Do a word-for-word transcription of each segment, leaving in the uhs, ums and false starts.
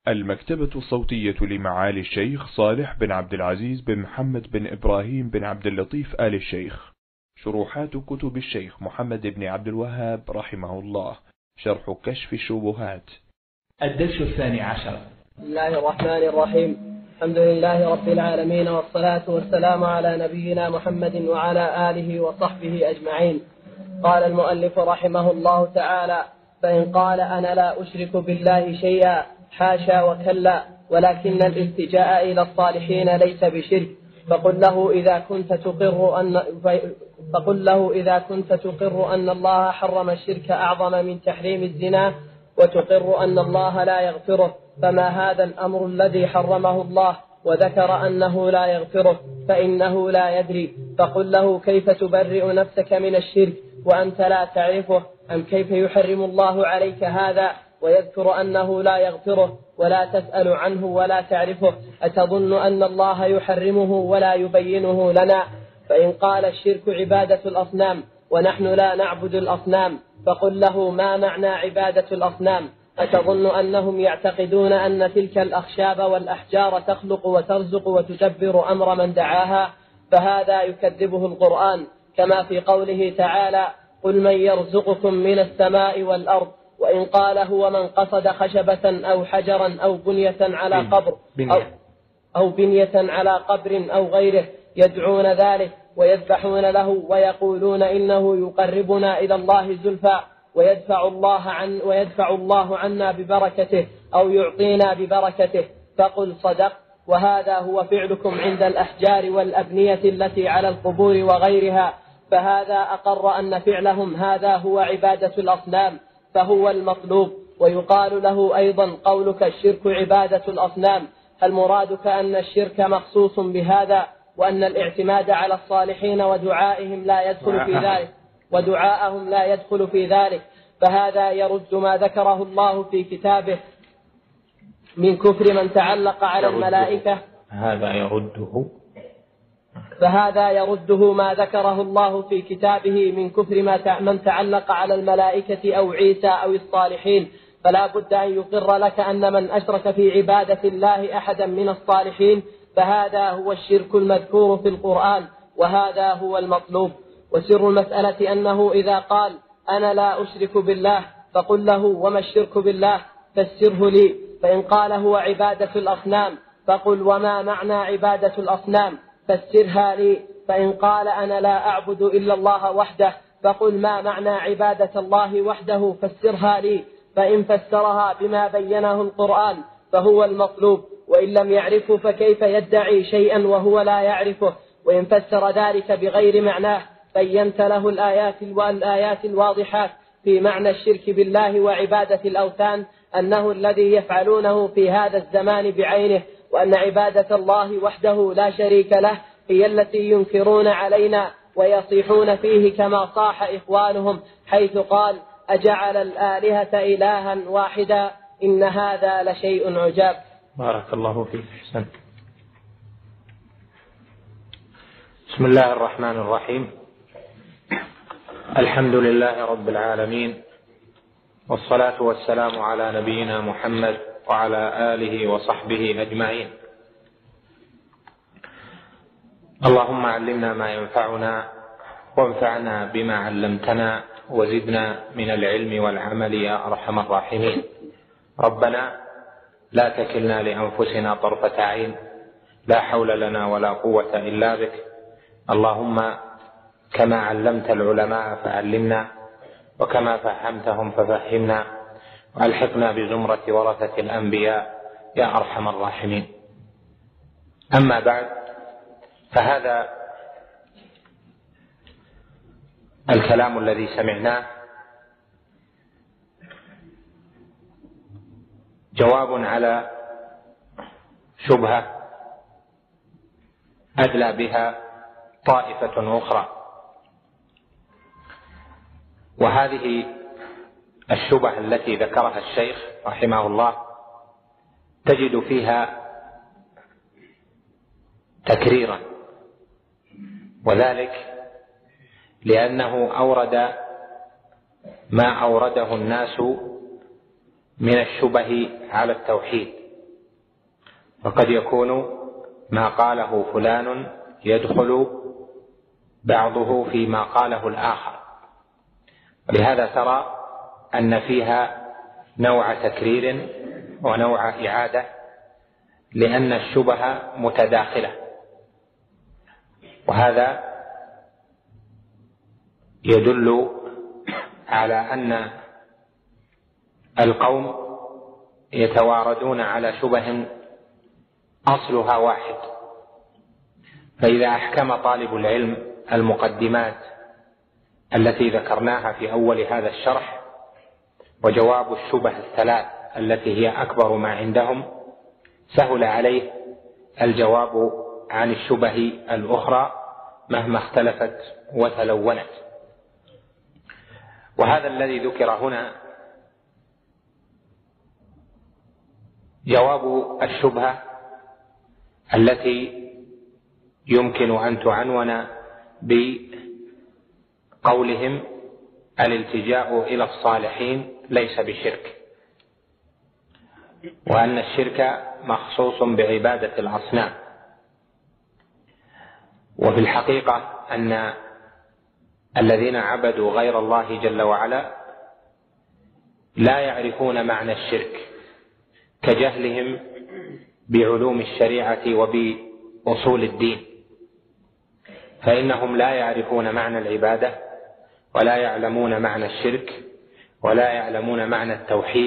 المكتبة الصوتية لمعالي الشيخ صالح بن عبد العزيز بن محمد بن إبراهيم بن عبد اللطيف آل الشيخ. شروحات كتب الشيخ محمد بن عبد الوهاب رحمه الله. شرح كشف الشبهات. الدرس الثاني عشر. بسم الله الرحمن الرحيم. الحمد لله رب العالمين، والصلاة والسلام على نبينا محمد وعلى آله وصحبه أجمعين. قال المؤلف رحمه الله تعالى: فإن قال أنا لا أشرك بالله شيئا، حاشا وكلا، ولكن الالتجاء إلى الصالحين ليس بشرك، فقل له إذا كنت تقر أن فقل له إذا كنت تقر أن الله حرم الشرك أعظم من تحريم الزنا، وتقر أن الله لا يغفره، فما هذا الأمر الذي حرمه الله وذكر أنه لا يغفره، فإنه لا يدري. فقل له كيف تبرئ نفسك من الشرك وأنت لا تعرفه؟ أم كيف يحرم الله عليك هذا ويذكر أنه لا يغفره ولا تسأل عنه ولا تعرفه؟ أتظن أن الله يحرمه ولا يبينه لنا؟ فإن قال الشرك عبادة الأصنام ونحن لا نعبد الأصنام، فقل له ما معنى عبادة الأصنام؟ أتظن أنهم يعتقدون أن تلك الأخشاب والأحجار تخلق وترزق وتدبر أمر من دعاها؟ فهذا يكذبه القرآن، كما في قوله تعالى: قل من يرزقكم من السماء والأرض. وإن قال هو من قصد خشبة أو حجرا أو بنية على قبر أو, أو بنية على قبر أو غيره يدعون ذلك ويذبحون له ويقولون إنه يقربنا إلى الله زلفى ويدفع الله عن ويدفع الله عنا ببركته أو يعطينا ببركته، فقل صدق، وهذا هو فعلكم عند الأحجار والأبنية التي على القبور وغيرها، فهذا أقر أن فعلهم هذا هو عبادة الأصنام، فهو المطلوب. ويقال له أيضا قولك الشرك عبادة الأصنام، هل مرادك أن الشرك مخصوص بهذا، وأن الاعتماد على الصالحين ودعائهم لا يدخل في ذلك ودعاءهم لا يدخل في ذلك؟ فهذا يرد ما ذكره الله في كتابه من كفر من تعلق على الملائكة. هذا يرده فهذا يرده ما ذكره الله في كتابه من كفر من تعلق على الملائكة أو عيسى أو الصالحين. فلا بد أن يقر لك أن من أشرك في عبادة الله أحدا من الصالحين فهذا هو الشرك المذكور في القرآن، وهذا هو المطلوب. وسر المسألة أنه إذا قال أنا لا أشرك بالله، فقل له وما الشرك بالله؟ فسره لي. فإن قال هو عبادة الأصنام، فقل وما معنى عبادة الأصنام؟ فسرها لي. فإن قال أنا لا أعبد إلا الله وحده، فقل ما معنى عبادة الله وحده؟ فسرها لي. فإن فسرها بما بينه القرآن فهو المطلوب، وإن لم يعرفه فكيف يدعي شيئا وهو لا يعرفه؟ وإن فسر ذلك بغير معناه بينت له الآيات والآيات الواضحات في معنى الشرك بالله وعبادة الأوثان، أنه الذي يفعلونه في هذا الزمان بعينه، وأن عبادة الله وحده لا شريك له هي التي ينكرون علينا ويصيحون فيه كما صاح إخوانهم، حيث قال أجعل الآلهة إلها واحدا إن هذا لشيء عجاب. بارك الله فيك. حسن. بسم الله الرحمن الرحيم. الحمد لله رب العالمين، والصلاة والسلام على نبينا محمد وعلى آله وصحبه أجمعين. اللهم علمنا ما ينفعنا وانفعنا بما علمتنا وزدنا من العلم والعمل يا أرحم الراحمين. ربنا لا تكلنا لأنفسنا طرفة عين، لا حول لنا ولا قوة إلا بك. اللهم كما علمت العلماء فعلمنا، وكما فهمتهم ففهمنا، وألحقنا بزمرة ورثة الأنبياء يا أرحم الراحمين. أما بعد، فهذا الكلام الذي سمعناه جواب على شبهة أدلى بها طائفة أخرى، وهذه الشبهة التي ذكرها الشيخ رحمه الله تجد فيها تكريرا، وذلك لأنه أورد ما أورده الناس من الشبه على التوحيد وقد يكون ما قاله فلان يدخل بعضه فيما قاله الآخر، ولهذا ترى أن فيها نوع تكرير ونوع إعادة، لأن الشبه متداخلة. وهذا يدل على أن القوم يتواردون على شبه أصلها واحد، فإذا أحكم طالب العلم المقدمات التي ذكرناها في أول هذا الشرح وجواب الشبه الثلاث التي هي أكبر ما عندهم، سهل عليه الجواب عن الشبه الأخرى مهما اختلفت وتلونت. وهذا الذي ذكر هنا جواب الشبهة التي يمكن أن تعنون بقولهم الالتجاء إلى الصالحين ليس بشرك، وأن الشرك مخصوص بعبادة الأصنام. وفي الحقيقة أن الذين عبدوا غير الله جل وعلا لا يعرفون معنى الشرك كجهلهم بعلوم الشريعة وبأصول الدين، فإنهم لا يعرفون معنى العبادة ولا يعلمون معنى الشرك ولا يعلمون معنى التوحيد،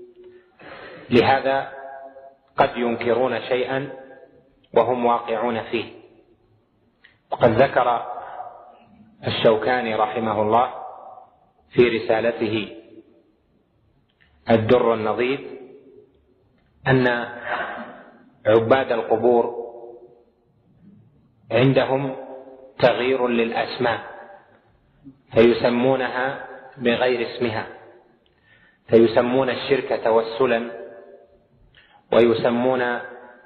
لهذا قد ينكرون شيئا وهم واقعون فيه. وقد ذكر الشوكاني رحمه الله في رسالته الدر النضيد أن عباد القبور عندهم تغيير للأسماء، فيسمونها بغير اسمها، فيسمون الشرك توسلا، ويسمون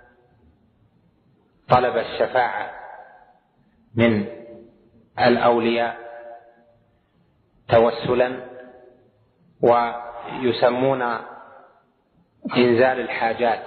طلب الشفاعة من الأولياء توسلا، ويسمون إنزال الحاجات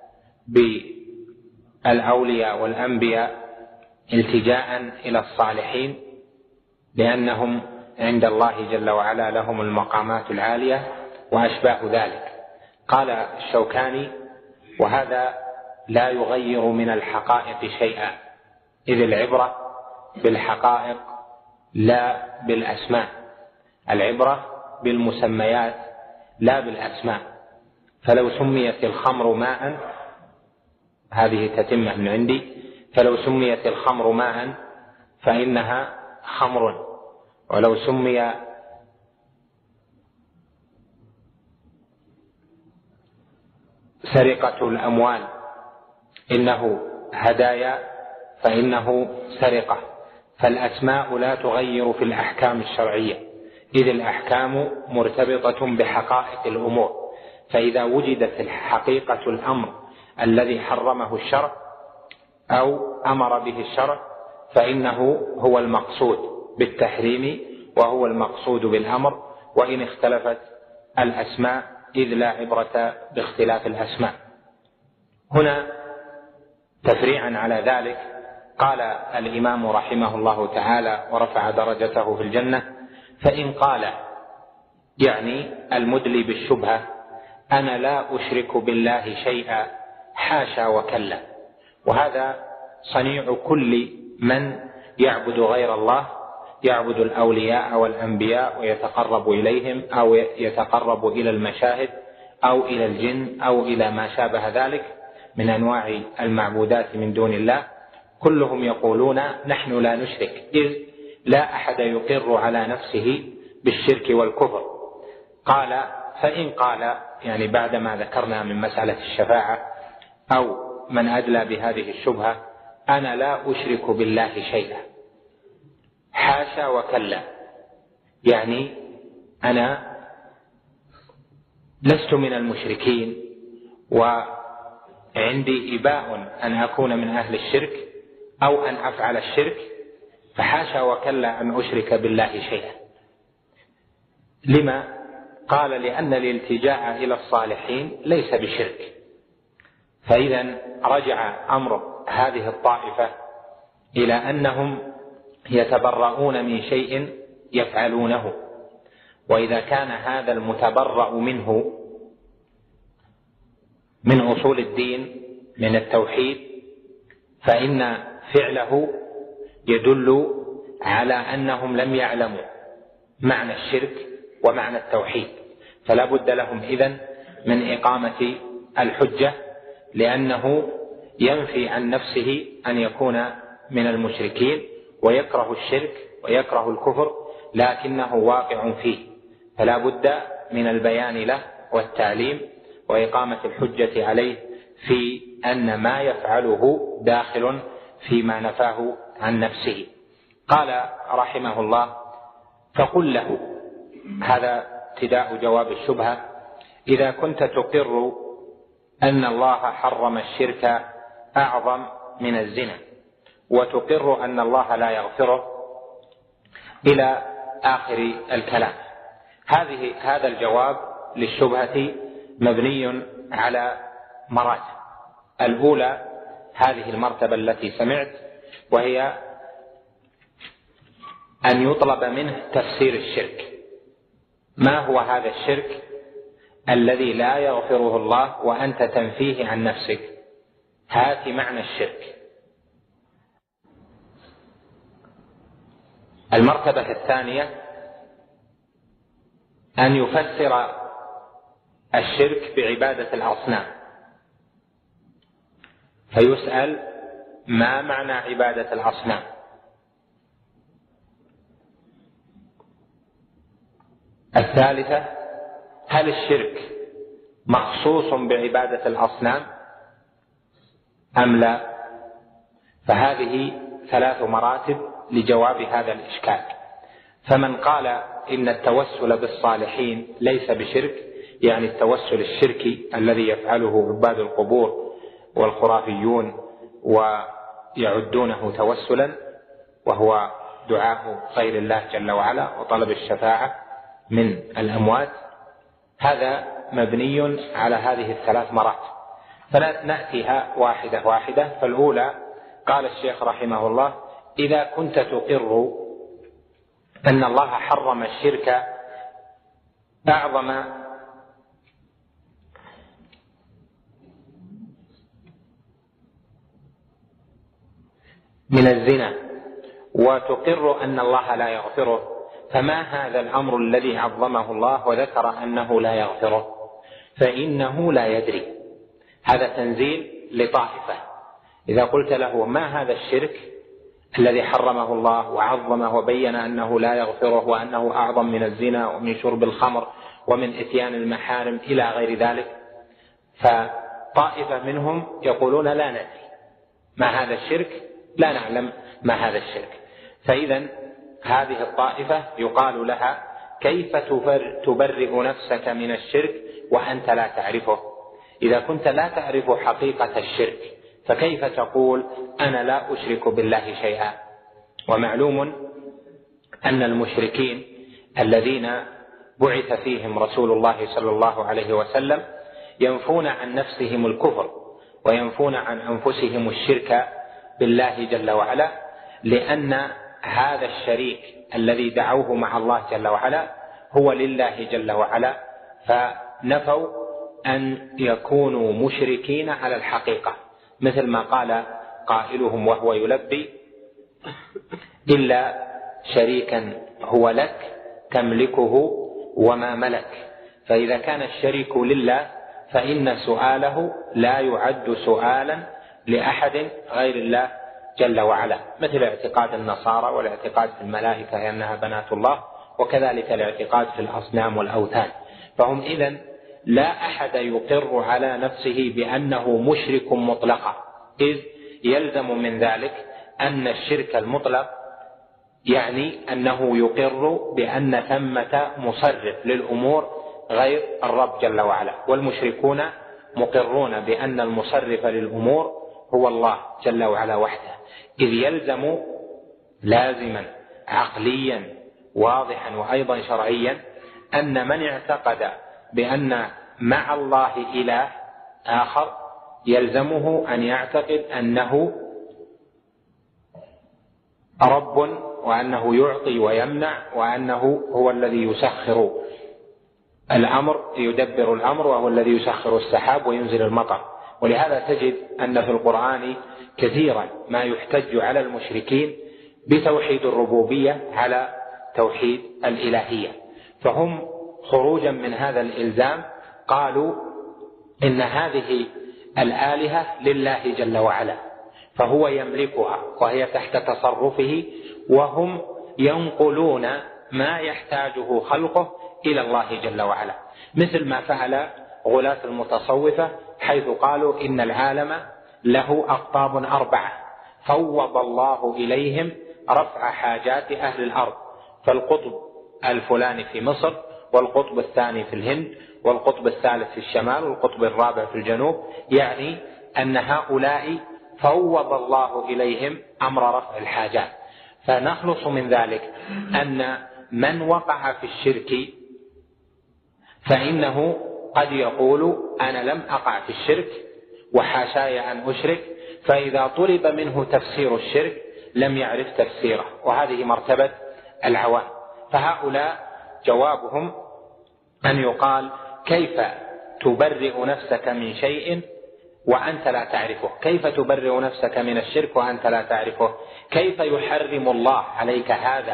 بالأولياء والأنبياء التجاء إلى الصالحين، لأنهم عند الله جل وعلا لهم المقامات العالية وأشباه ذلك. قال الشوكاني: وهذا لا يغير من الحقائق شيئا، إذ العبرة بالحقائق لا بالأسماء، العبرة بالمسميات لا بالأسماء. فلو سميت الخمر ماء، هذه تتمة من عندي، فلو سميت الخمر ماء فإنها خمر، ولو سمي سرقة الأموال إنه هدايا فإنه سرقة. فالأسماء لا تغير في الأحكام الشرعية، إذ الأحكام مرتبطة بحقائق الأمور، فإذا وجدت حقيقة الأمر الذي حرمه الشرع أو أمر به الشرع فإنه هو المقصود بالتحريم وهو المقصود بالأمر، وإن اختلفت الأسماء إذ لا عبرة باختلاف الأسماء. هنا تفريعا على ذلك قال الإمام رحمه الله تعالى ورفع درجته في الجنة: فإن قال، يعني المدلي بالشبهة، أنا لا أشرك بالله شيئا حاشا وكلا. وهذا صنيع كل من يعبد غير الله، يعبد الأولياء والأنبياء ويتقرب إليهم، أو يتقرب إلى المشاهد أو إلى الجن أو إلى ما شابه ذلك من أنواع المعبودات من دون الله. كلهم يقولون نحن لا نشرك، إذ لا أحد يقر على نفسه بالشرك والكفر. قال: فإن قال، يعني بعدما ذكرنا من مسألة الشفاعة أو من أدلى بهذه الشبهة، أنا لا أشرك بالله شيئا حاشا وكلا، يعني أنا لست من المشركين وعندي إباء أن أكون من أهل الشرك أو أن أفعل الشرك، فحاشا وكلا أن أشرك بالله شيئا. لما؟ قال: لأن الالتجاء إلى الصالحين ليس بشرك، فإذا رجع أمر هذه الطائفة إلى أنهم يتبرؤون من شيء يفعلونه، وإذا كان هذا المتبرأ منه من أصول الدين من التوحيد فإن فعله يدل على أنهم لم يعلموا معنى الشرك ومعنى التوحيد، فلا بد لهم إذن من إقامة الحجة، لأنه ينفي عن نفسه أن يكون من المشركين ويكره الشرك ويكره الكفر، لكنه واقع فيه، فلا بد من البيان له والتعليم وإقامة الحجة عليه في أن ما يفعله داخل فيما نفاه عن نفسه. قال رحمه الله: فقل له، هذا ابتداء جواب الشبهة: إذا كنت تقر أن الله حرم الشرك أعظم من الزنا، وتقر أن الله لا يغفره، إلى آخر الكلام. هذه هذا الجواب للشبهة مبني على مراتب. الأولى هذه المرتبة التي سمعت، وهي أن يطلب منه تفسير الشرك. ما هو هذا الشرك الذي لا يغفره الله وأنت تنفيه عن نفسك؟ هات معنى الشرك. المرتبة الثانية أن يفسر الشرك بعبادة الأصنام، فيسأل: ما معنى عبادة الأصنام؟ الثالثة: هل الشرك مخصوص بعبادة الأصنام أم لا؟ فهذه ثلاث مراتب لجواب هذا الإشكال. فمن قال إن التوسل بالصالحين ليس بشرك، يعني التوسل الشركي الذي يفعله عباد القبور والخرافيون ويعدونه توسلا، وهو دعاء غير الله جل وعلا وطلب الشفاعة من الأموات، هذا مبني على هذه الثلاث مراتب. فنأتيها واحدة واحدة. فالأولى قال الشيخ رحمه الله: إذا كنت تقر أن الله حرم الشرك أعظم من الزنا، وتقر أن الله لا يغفره، فما هذا الأمر الذي عظمه الله وذكر أنه لا يغفره؟ فإنه لا يدري. هذا تنزيل لطائفة. إذا قلت له: ما هذا الشرك الذي حرمه الله وعظمه وبين أنه لا يغفره وأنه أعظم من الزنا ومن شرب الخمر ومن إتيان المحارم إلى غير ذلك، فطائفة منهم يقولون: لا ندري ما هذا الشرك، لا نعلم ما هذا الشرك. فإذا هذه الطائفة يقال لها: كيف تبرئ نفسك من الشرك وأنت لا تعرفه؟ إذا كنت لا تعرف حقيقة الشرك فكيف تقول أنا لا أشرك بالله شيئا؟ ومعلوم أن المشركين الذين بعث فيهم رسول الله صلى الله عليه وسلم ينفون عن نفسهم الكفر وينفون عن أنفسهم الشرك بالله جل وعلا، لأن هذا الشريك الذي دعوه مع الله جل وعلا هو لله جل وعلا، فنفوا أن يكونوا مشركين على الحقيقة، مثل ما قال قائلهم وهو يلبي: إلا شريكا هو لك تملكه وما ملك. فإذا كان الشريك لله فإن سؤاله لا يعد سؤالا لأحد غير الله جل وعلا، مثل اعتقاد النصارى والاعتقاد في الملائكة أنها بنات الله، وكذلك الاعتقاد في الأصنام والأوثان. فهم إذن لا أحد يقر على نفسه بأنه مشرك مطلقا، إذ يلزم من ذلك أن الشرك المطلق يعني أنه يقر بأن ثمة مصرف للأمور غير الرب جل وعلا، والمشركون مقرون بأن المصرف للأمور هو الله جل وعلا وحده، إذ يلزم لازما عقليا واضحا وأيضا شرعيا أن من اعتقد بأن مع الله إله آخر يلزمه أن يعتقد أنه رب، وأنه يعطي ويمنع، وأنه هو الذي يسخر الأمر، يدبر الأمر، وهو الذي يسخر السحاب وينزل المطر. ولهذا تجد أن في القرآن كثيرا ما يحتج على المشركين بتوحيد الربوبية على توحيد الإلهية، فهم خروجا من هذا الإلزام قالوا إن هذه الآلهة لله جل وعلا، فهو يملكها وهي تحت تصرفه، وهم ينقلون ما يحتاجه خلقه إلى الله جل وعلا، مثل ما فعل غلاة المتصوفة حيث قالوا إن العالم له أقطاب أربعة فوض الله إليهم رفع حاجات أهل الأرض، فالقطب الفلاني في مصر، والقطب الثاني في الهند، والقطب الثالث في الشمال، والقطب الرابع في الجنوب، يعني أن هؤلاء فوض الله إليهم أمر رفع الحاجات. فنخلص من ذلك أن من وقع في الشرك فإنه قد يقول أنا لم أقع في الشرك وحاشاي أن أشرك، فإذا طلب منه تفسير الشرك لم يعرف تفسيره، وهذه مرتبة العوام. فهؤلاء جوابهم أن يقال كيف تبرئ نفسك من شيء وأنت لا تعرفه؟ كيف تبرئ نفسك من الشرك وأنت لا تعرفه؟ كيف يحرم الله عليك هذا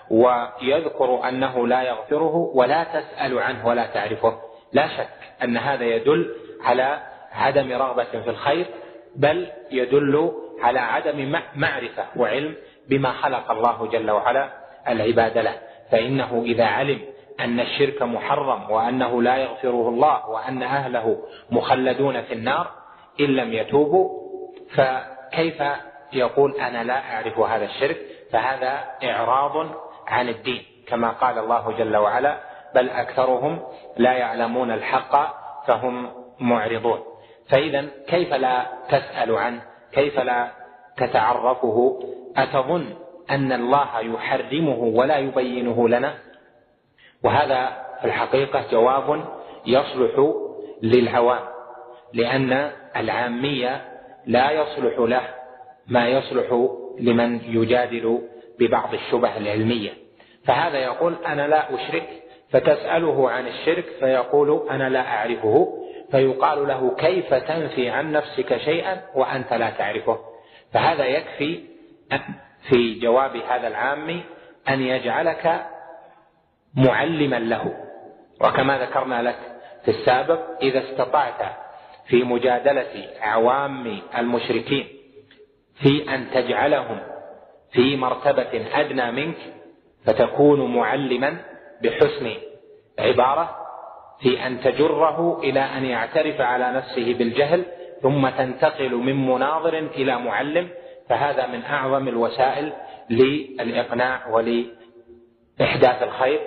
ويذكر أنه لا يغفره ولا تسأل عنه ولا تعرفه؟ لا شك أن هذا يدل على عدم رغبة في الخير، بل يدل على عدم معرفة وعلم بما خلق الله جل وعلا العباد له. فإنه إذا علم أن الشرك محرم وأنه لا يغفره الله وأن أهله مخلدون في النار إن لم يتوبوا، فكيف يقول أنا لا أعرف هذا الشرك؟ فهذا إعراض عن الدين، كما قال الله جل وعلا بل أكثرهم لا يعلمون الحق فهم معرضون. فإذا كيف لا تسأل عنه؟ كيف لا تتعرفه؟ أتظن أن الله يحرمه ولا يبينه لنا؟ وهذا في الحقيقة جواب يصلح للعوام، لأن العامية لا يصلح له ما يصلح لمن يجادل ببعض الشبه العلمية. فهذا يقول أنا لا أشرك، فتسأله عن الشرك فيقول أنا لا أعرفه، فيقال له كيف تنفي عن نفسك شيئا وأنت لا تعرفه؟ فهذا يكفي في جواب هذا العامي أن يجعلك معلما له. وكما ذكرنا لك في السابق، إذا استطعت في مجادلة عوام المشركين في أن تجعلهم في مرتبة أدنى منك فتكون معلما بحسن عبارة، في أن تجره إلى أن يعترف على نفسه بالجهل ثم تنتقل من مناظر إلى معلم، فهذا من أعظم الوسائل للإقناع ولإحداث الخير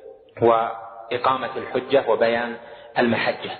وإقامة الحجة وبيان المحجة.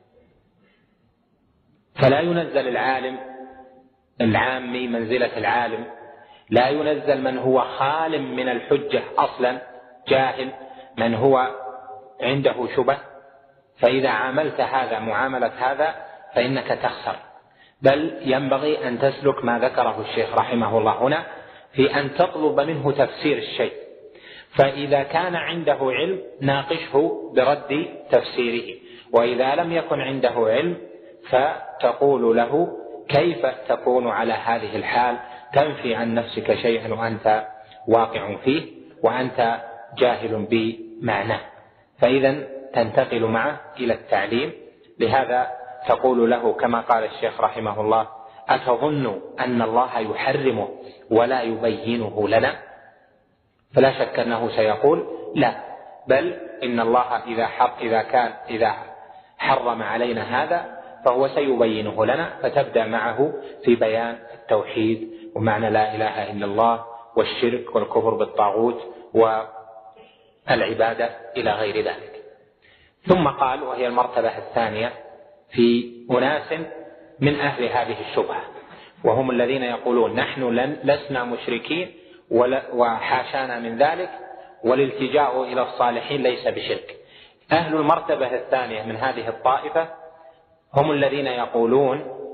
فلا ينزل العالم العامي منزلة العالم، لا ينزل من هو خال من الحجة أصلا جاهل، من هو عنده شبه، فإذا عاملت هذا معاملة هذا فإنك تخسر، بل ينبغي أن تسلك ما ذكره الشيخ رحمه الله هنا في أن تطلب منه تفسير الشيء، فإذا كان عنده علم ناقشه برد تفسيره، وإذا لم يكن عنده علم فتقول له كيف تكون على هذه الحال تنفي عن نفسك شيئا وأنت واقع فيه وأنت جاهل بمعناه، فإذا تنتقل معه إلى التعليم. لهذا تقول له كما قال الشيخ رحمه الله أتظن أن الله يحرمه ولا يبينه لنا؟ فلا شك أنه سيقول لا، بل إن الله إذا حق إذا كان إذا حرم علينا هذا فهو سيبينه لنا، فتبدأ معه في بيان التوحيد ومعنى لا إله إلا الله والشرك والكفر بالطاغوت والعبادة إلى غير ذلك. ثم قال وهي المرتبة الثانية في أناس من أهل هذه الشبهة، وهم الذين يقولون نحن لن لسنا مشركين وحاشانا من ذلك، والالتجاء إلى الصالحين ليس بشرك. أهل المرتبة الثانية من هذه الطائفة هم الذين يقولون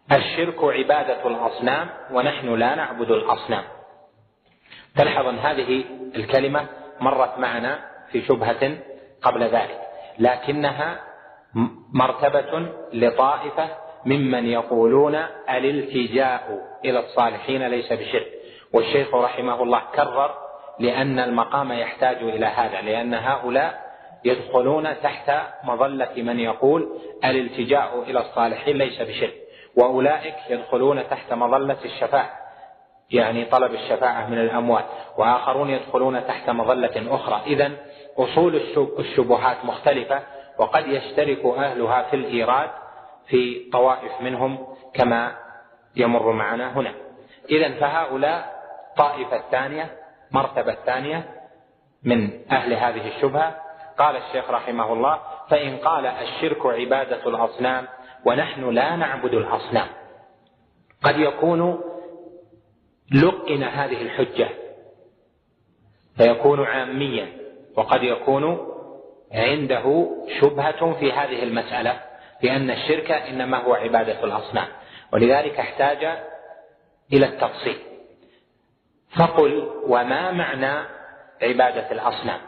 الشرك عبادة الأصنام ونحن لا نعبد الأصنام. تلحظ أن هذه الكلمة مرت معنا في شبهة قبل ذلك، لكنها مرتبة لطائفة ممن يقولون الالتجاء إلى الصالحين ليس بشرك، والشيخ رحمه الله كرر لأن المقام يحتاج إلى هذا، لأن هؤلاء يدخلون تحت مظلة من يقول الالتجاء إلى الصالحين ليس بشرك، وأولئك يدخلون تحت مظلة الشفاعة، يعني طلب الشفاعة من الأموات، وآخرون يدخلون تحت مظلة أخرى. إذن أصول الشبهات مختلفة، وقد يشترك أهلها في الإيراد في طوائف منهم كما يمر معنا هنا. إذن فهؤلاء طائفة ثانية، مرتبة ثانية من أهل هذه الشبهة. قال الشيخ رحمه الله: فإن قال الشرك عبادة الأصنام ونحن لا نعبد الأصنام، قد يكون لقن هذه الحجة فيكون عاميا، وقد يكون عنده شبهة في هذه المسألة لأن الشرك إنما هو عبادة الأصنام، ولذلك احتاج إلى التفصيل. فقل: وما معنى عبادة الأصنام؟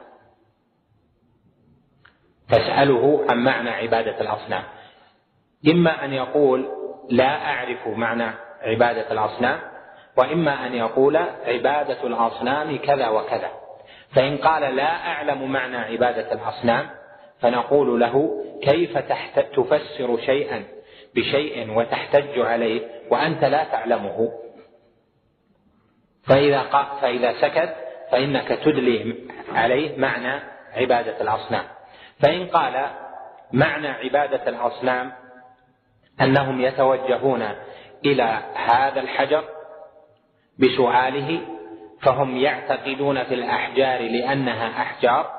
تسأله عن معنى عبادة الأصنام. إما أن يقول لا أعرف معنى عبادة الأصنام، وإما أن يقول عبادة الأصنام كذا وكذا. فإن قال لا أعلم معنى عبادة الأصنام فنقول له: كيف تفسر شيئا بشيء وتحتج عليه وأنت لا تعلمه؟ فإذا, فإذا سكت فإنك تدلي عليه معنى عبادة الأصنام. فإن قال معنى عبادة الأصنام أنهم يتوجهون إلى هذا الحجر بسؤاله، فهم يعتقدون في الأحجار لأنها أحجار،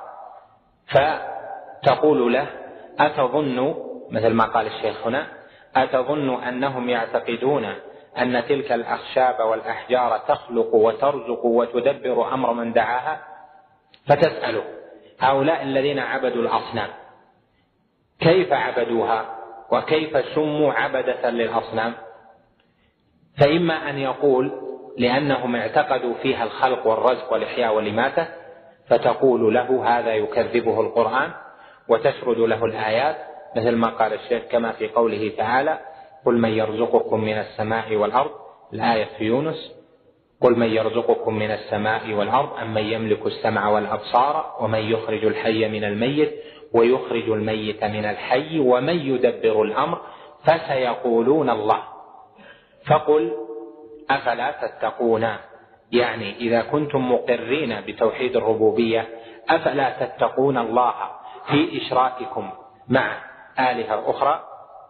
فتقول له: أتظن، مثل ما قال الشيخ هنا، أتظن أنهم يعتقدون أن تلك الأخشاب والأحجار تخلق وترزق وتدبر أمر من دعاها؟ فتسأله: هؤلاء الذين عبدوا الأصنام كيف عبدوها وكيف سموا عبدة للأصنام؟ فإما أن يقول لأنهم اعتقدوا فيها الخلق والرزق والإحياء والإماتة، فتقول له: هذا يكذبه القرآن، وتسرد له الآيات مثل ما قال الشيخ كما في قوله تعالى: قل من يرزقكم من السماء والأرض، الآية في يونس: قل من يرزقكم من السماء والأرض أمن يملك السمع والأبصار ومن يخرج الحي من الميت ويخرج الميت من الحي ومن يدبر الأمر فسيقولون الله. فقل: أفلا تتقون؟ يعني إذا كنتم مقرين بتوحيد الربوبية أفلا تتقون الله في إشراككم مع آلهة أخرى؟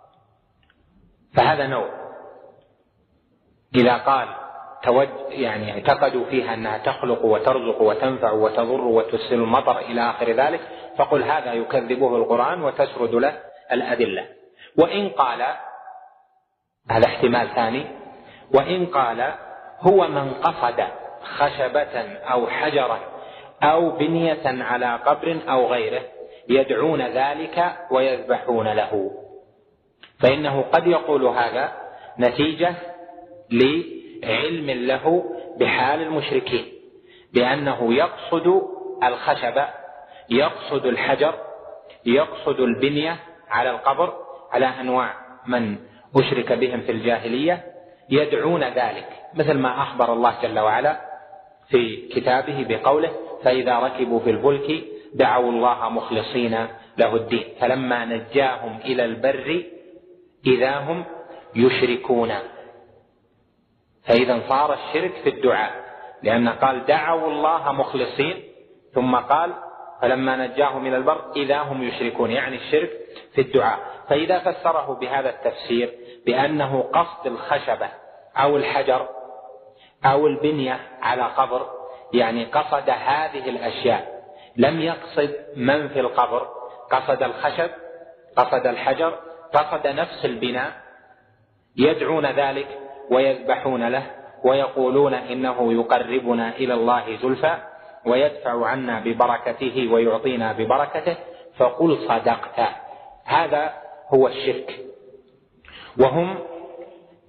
فهذا نوع. إذا قال توج يعني اعتقدوا فيها أنها تخلق وترزق وتنفع وتضر وترسل المطر إلى آخر ذلك، فقل هذا يكذبه القرآن وتسرد له الأدلة. وإن قال، هذا احتمال ثاني، وإن قال هو من قصد خشبة أو حجرا أو بنية على قبر أو غيره يدعون ذلك ويذبحون له، فإنه قد يقول هذا نتيجة لعلم له بحال المشركين، بأنه يقصد الخشبة، يقصد الحجر، يقصد البنية على القبر، على أنواع من أشرك بهم في الجاهلية يدعون ذلك، مثل ما أخبر الله جل وعلا في كتابه بقوله: فإذا ركبوا في الفلك دعوا الله مخلصين له الدين فلما نجاهم إلى البر إذا هم يشركون. فإذا صار الشرك في الدعاء، لأن قال دعوا الله مخلصين ثم قال فلما نجاهم إلى البر إذا هم يشركون، يعني الشرك في الدعاء. فإذا فسره بهذا التفسير بأنه قصد الخشبة أو الحجر أو البنية على قبر، يعني قصد هذه الأشياء، لم يقصد من في القبر، قصد الخشب، قصد الحجر، قصد نفس البناء، يدعون ذلك ويذبحون له ويقولون إنه يقربنا إلى الله زلفى ويدفع عنا ببركته ويعطينا ببركته، فقل صدقت. هذا هو الشرك. وهم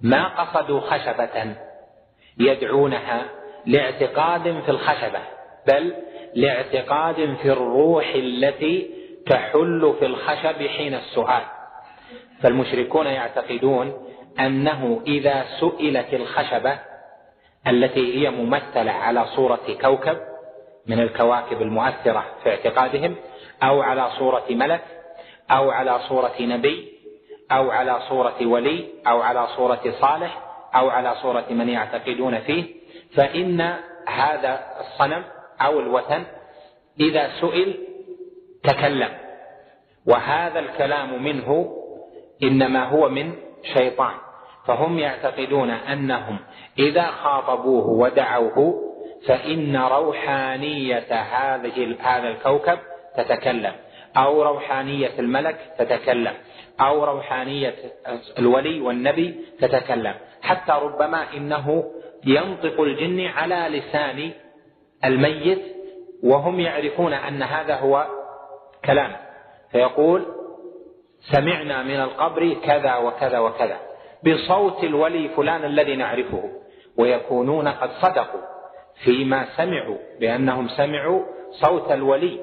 ما قصدوا خشبة يدعونها لاعتقاد في الخشبة، بل لاعتقاد في الروح التي تحل في الخشب حين السؤال. فالمشركون يعتقدون أنه إذا سئلت الخشبة التي هي ممثلة على صورة كوكب من الكواكب المؤثرة في اعتقادهم، أو على صورة ملك، أو على صورة نبي، أو على صورة ولي، أو على صورة صالح، أو على صورة من يعتقدون فيه، فإن هذا الصنم أو الوثن إذا سئل تكلم، وهذا الكلام منه إنما هو من شيطان. فهم يعتقدون أنهم إذا خاطبوه ودعوه فإن روحانية هذا الكوكب تتكلم، أو روحانية الملك تتكلم، أو روحانية الولي والنبي تتكلم، حتى ربما إنه ينطق الجن على لسان الميت وهم يعرفون أن هذا هو كلام، فيقول سمعنا من القبر كذا وكذا وكذا بصوت الولي فلان الذي نعرفه، ويكونون قد صدقوا فيما سمعوا بأنهم سمعوا صوت الولي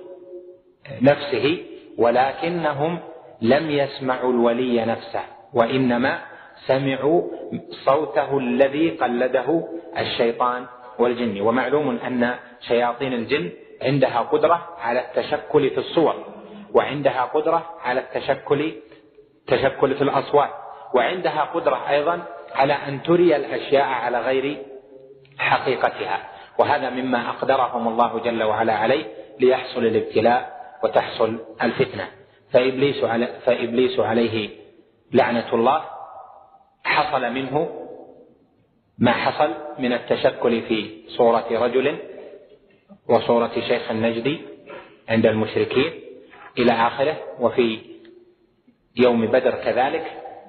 نفسه، ولكنهم لم يسمعوا الولي نفسه، وإنما سمعوا صوته الذي قلده الشيطان والجن. ومعلوم أن شياطين الجن عندها قدرة على التشكل في الصور، وعندها قدرة على التشكل تشكل في الأصوات، وعندها قدرة أيضا على أن تري الأشياء على غير حقيقتها، وهذا مما أقدرهم الله جل وعلا عليه ليحصل الابتلاء وتحصل الفتنة. فإبليس, علي فإبليس عليه لعنة الله حصل منه ما حصل من التشكل في صورة رجل وصورة شيخ النجدي عند المشركين إلى آخره، وفي يوم بدر كذلك.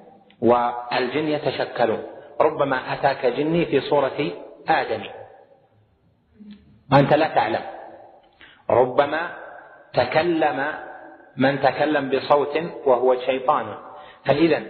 والجن يتشكلون، ربما أتاك جني في صورة آدم وأنت لا تعلم، ربما تكلم من تكلم بصوت وهو شيطان. فإذا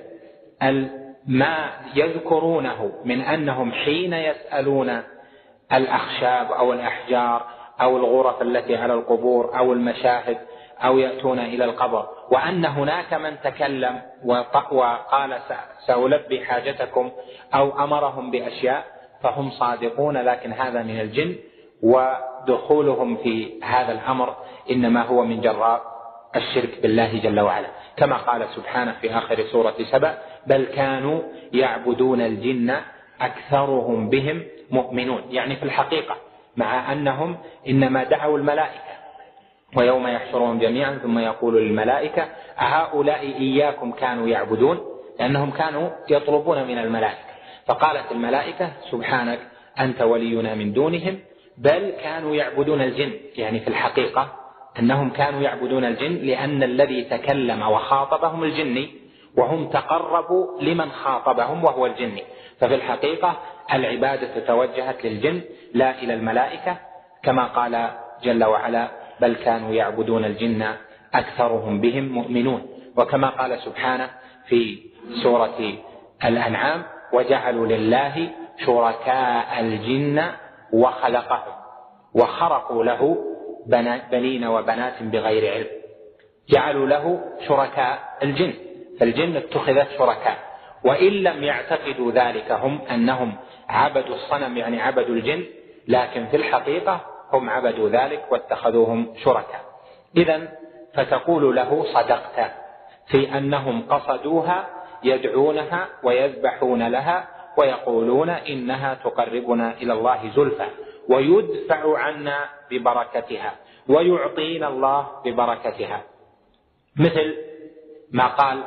ما يذكرونه من أنهم حين يسألون الأخشاب أو الأحجار أو الغرف التي على القبور أو المشاهد أو يأتون إلى القبر وأن هناك من تكلم وقال سألبي حاجتكم أو أمرهم بأشياء، فهم صادقون، لكن هذا من الجن، ودخولهم في هذا الأمر إنما هو من جراء الشرك بالله جل وعلا، كما قال سبحانه في آخر سورة سبأ: بل كانوا يعبدون الجن أكثرهم بهم مؤمنون. يعني في الحقيقة مع أنهم إنما دعوا الملائكة، ويوم يحشرهم جميعا ثم يقول للملائكة أهؤلاء إياكم كانوا يعبدون، لأنهم كانوا يطلبون من الملائكة، فقالت الملائكة سبحانك أنت ولينا من دونهم، بل كانوا يعبدون الجن. يعني في الحقيقة أنهم كانوا يعبدون الجن لأن الذي تكلم وخاطبهم الجني، وهم تقربوا لمن خاطبهم وهو الجني، ففي الحقيقة العبادة توجهت للجن لا إلى الملائكة، كما قال جل وعلا: بل كانوا يعبدون الجن أكثرهم بهم مؤمنون. وكما قال سبحانه في سورة الأنعام: وجعلوا لله شركاء الجن وخلقهم وخرقوا له بنين وبنات بغير علم. جعلوا له شركاء الجن، فالجن اتخذت شركاء، وإن لم يعتقدوا ذلك هم أنهم عبدوا الصنم يعني عبدوا الجن، لكن في الحقيقة هم عبدوا ذلك واتخذوهم شركاء. إذن فتقول له صدقت في أنهم قصدوها يدعونها ويذبحون لها ويقولون إنها تقربنا إلى الله زلفى ويدفع عنا ببركتها ويعطينا الله ببركتها، مثل ما قال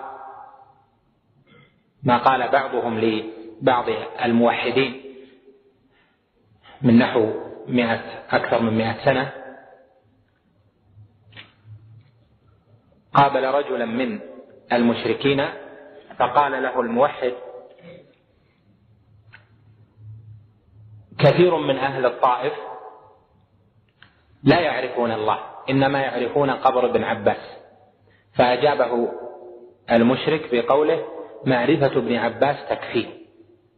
ما قال بعضهم لبعض الموحدين من نحو مئة أكثر من مئة سنة، قابل رجلا من المشركين فقال له الموحد: كثير من أهل الطائف لا يعرفون الله، إنما يعرفون قبر ابن عباس. فأجابه المشرك بقوله: معرفة ابن عباس تكفيه،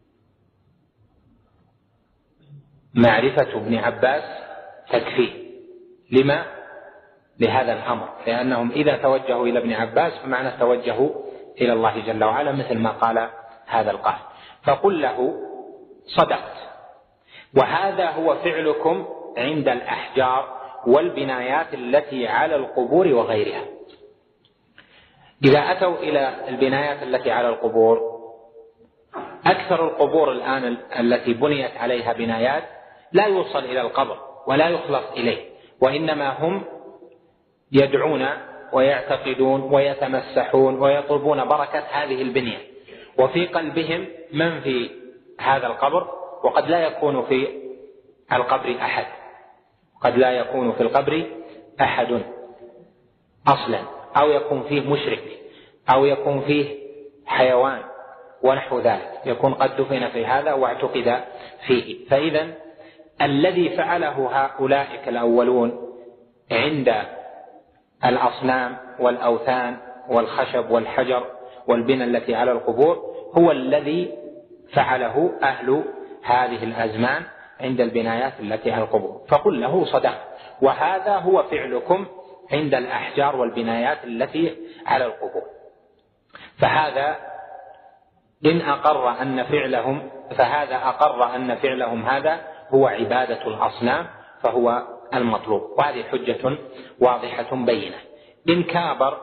معرفة ابن عباس تكفيه. لما؟ لهذا الأمر، لأنهم إذا توجهوا إلى ابن عباس فمعنى توجهوا إلى الله جل وعلا، مثل ما قال هذا القائل. فقل له صدقت، وهذا هو فعلكم عند الأحجار والبنايات التي على القبور وغيرها. إذا أتوا إلى البنايات التي على القبور، أكثر القبور الآن التي بنيت عليها بنايات لا يوصل إلى القبر ولا يخلص إليه، وإنما هم يدعون ويعتقدون ويتمسحون ويطلبون بركة هذه البنية، وفي قلبهم من في هذا القبر، وقد لا يكون في القبر أحد، قد لا يكون في القبر أحد أصلا، أو يكون فيه مشرك، أو يكون فيه حيوان ونحو ذلك، يكون قد دفن في هذا واعتقد فيه. فإذا الذي فعله هؤلاء الأولون عند الأصنام والأوثان والخشب والحجر والبنى التي على القبور هو الذي فعله أهل هذه الأزمان عند البنايات التي على القبور. فقل له صدق، وهذا هو فعلكم عند الأحجار والبنايات التي على القبور. فهذا إن أقر أن فعلهم فهذا أقر أن فعلهم هذا هو عبادة الأصنام، فهو المطلوب، وهذه حجة واضحة بينة. إن كابر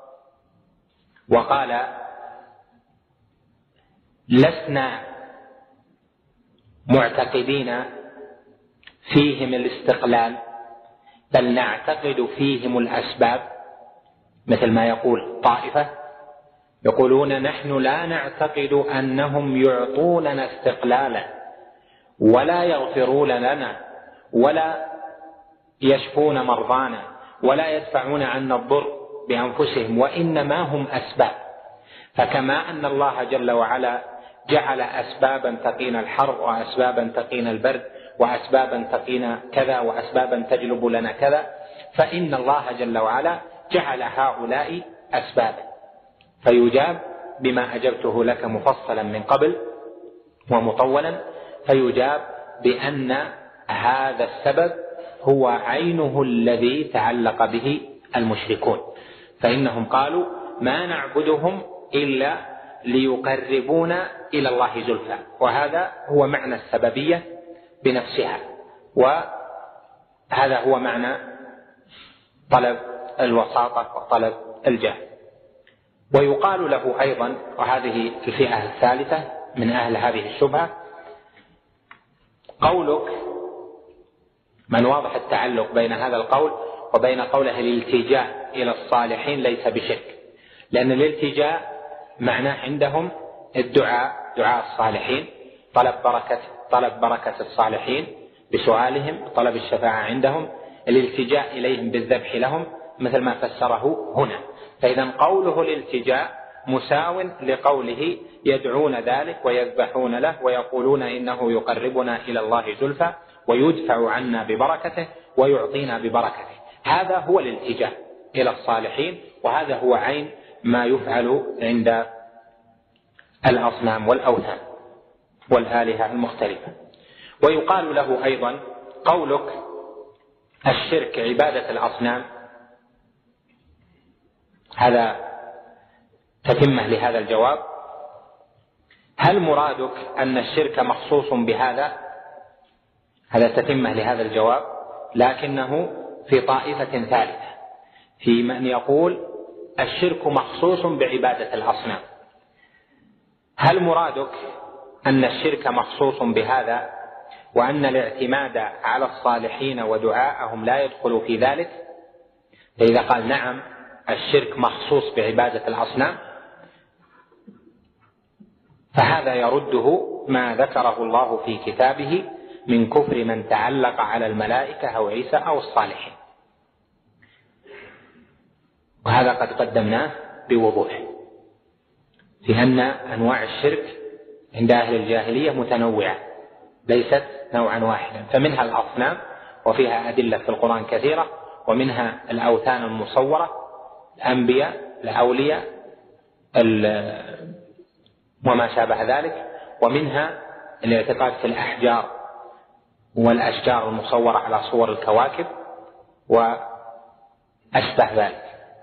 وقال لسنا معتقدين فيهم الاستقلال بل نعتقد فيهم الأسباب، مثل ما يقول طائفة يقولون نحن لا نعتقد أنهم يعطوننا استقلالا ولا يغفرون لنا ولا يشفون مرضانا ولا يدفعون عنا الضر بأنفسهم، وإنما هم أسباب. فكما أن الله جل وعلا جعل أسبابا تقينا الحر وأسبابا تقينا البرد وأسبابا تقينا كذا وأسبابا تجلب لنا كذا، فإن الله جل وعلا جعل هؤلاء أسبابا. فيجاب بما أجبته لك مفصلا من قبل ومطولا، فيجاب بأن هذا السبب هو عينه الذي تعلق به المشركون، فإنهم قالوا ما نعبدهم إلا ليقربونا إلى الله زلفى، وهذا هو معنى السببية بنفسها، وهذا هو معنى طلب الوساطة وطلب الجاه. ويقال له أيضا، وهذه الفئة الثالثة من أهل هذه الشبهة، قولك من واضح التعلق بين هذا القول وبين قوله الالتجاء إلى الصالحين ليس بشرك، لأن الالتجاء معناه عندهم الدعاء، دعاء الصالحين، طلب بركة طلب بركة الصالحين بسؤالهم، طلب الشفاعة عندهم، الالتجاء إليهم بالذبح لهم، مثل ما فسره هنا. فإذا قوله الالتجاء مساو لقوله يدعون ذلك ويذبحون له ويقولون إنه يقربنا إلى الله زلفى ويدفع عنا ببركته ويعطينا ببركته. هذا هو الالتجاء إلى الصالحين، وهذا هو عين ما يفعل عند الأصنام والأوثان والآلهة المختلفة. ويقال له أيضا قولك الشرك عبادة الأصنام، هذا تتمة لهذا الجواب. هل مرادك أن الشرك مخصوص بهذا؟ هذا تتمة لهذا الجواب، لكنه في طائفة ثالثة، في من يقول الشرك مخصوص بعبادة الأصنام. هل مرادك أن الشرك مخصوص بهذا وأن الاعتماد على الصالحين ودعاءهم لا يدخل في ذلك؟ فإذا قال نعم الشرك مخصوص بعبادة الأصنام فهذا يرده ما ذكره الله في كتابه من كفر من تعلق على الملائكة أو عيسى أو الصالحين، وهذا قد قدمناه بوضوح في أن أنواع الشرك عند أهل الجاهلية متنوعة ليست نوعا واحدا، فمنها الأصنام وفيها أدلة في القرآن كثيرة، ومنها الأوثان المصورة، الأنبياء، الأولياء، وما شابه ذلك، ومنها الاعتقاد في الأحجار والأشجار المصورة على صور الكواكب وأشبه ذلك.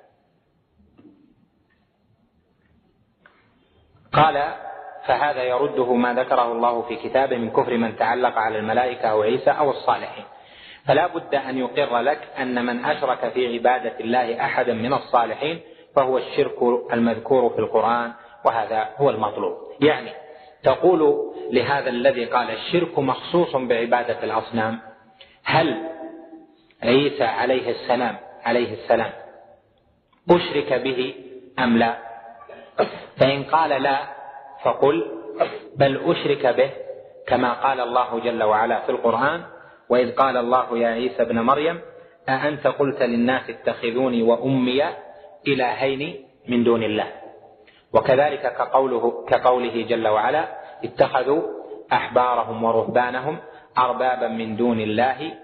قال: فهذا يرده ما ذكره الله في كتابه من كفر من تعلق على الملائكة أو عيسى أو الصالحين. فلا بد أن يقر لك أن من أشرك في عبادة الله أحدا من الصالحين فهو الشرك المذكور في القرآن، وهذا هو المطلوب. يعني تقول لهذا الذي قال الشرك مخصوص بعبادة الأصنام: هل عيسى عليه السلام عليه السلام أشرك به أم لا؟ فإن قال لا فقل بل أشرك به، كما قال الله جل وعلا في القرآن: وإذ قال الله يا عيسى ابن مريم أأنت قلت للناس اتخذوني وأمي إلهين من دون الله. وكذلك كقوله, كقوله جل وعلا: اتخذوا أحبارهم ورهبانهم أربابا من دون الله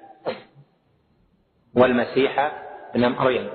والمسيح ابن مريم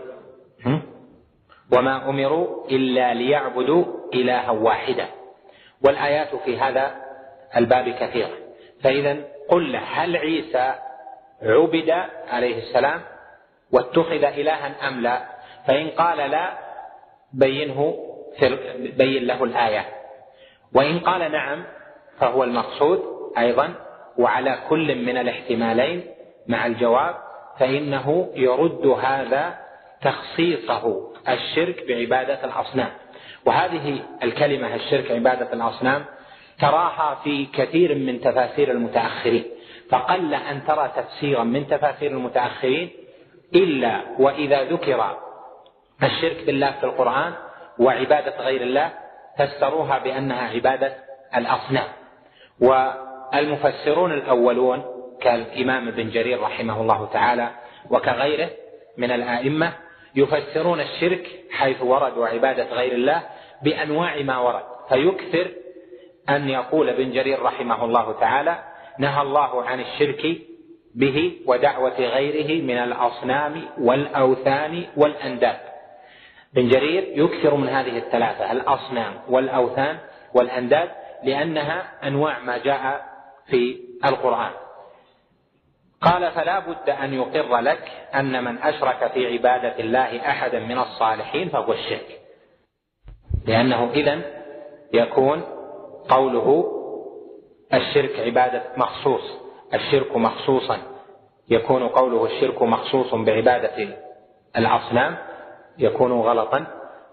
وما أمروا إلا ليعبدوا إلها واحدا. والآيات في هذا الباب كثيرة. فإذا قل له: هل عيسى عبد عليه السلام واتخذ إلها أم لا؟ فإن قال لا بينه بين له الآية، وإن قال نعم فهو المقصود أيضا. وعلى كل من الاحتمالين مع الجواب فإنه يرد هذا تخصيصه الشرك بعبادة الأصنام. وهذه الكلمة الشرك عبادة الأصنام تراها في كثير من تفاسير المتأخرين، فقل أن ترى تفسيرا من تفاسير المتأخرين إلا وإذا ذكر الشرك بالله في القرآن وعبادة غير الله فسروها بأنها عبادة الأصنام. والمفسرون الأولون كالإمام ابن جرير رحمه الله تعالى وكغيره من الآئمة يفسرون الشرك حيث ورد وعبادة غير الله بأنواع ما ورد، فيكثر أن يقول ابن جرير رحمه الله تعالى: نهى الله عن الشرك به ودعوة غيره من الأصنام والأوثان والأنداد. ابن جرير يكثر من هذه الثلاثة: الأصنام والأوثان والأنداد، لأنها أنواع ما جاء في القرآن. قال: فلا بد أن يقر لك أن من أشرك في عبادة الله أحدا من الصالحين فهو الشرك، لأنه إذن يكون قوله الشرك عبادة مخصوص الشرك مخصوصا يكون قوله الشرك مخصوص بعبادة الأصنام يكون غلطا،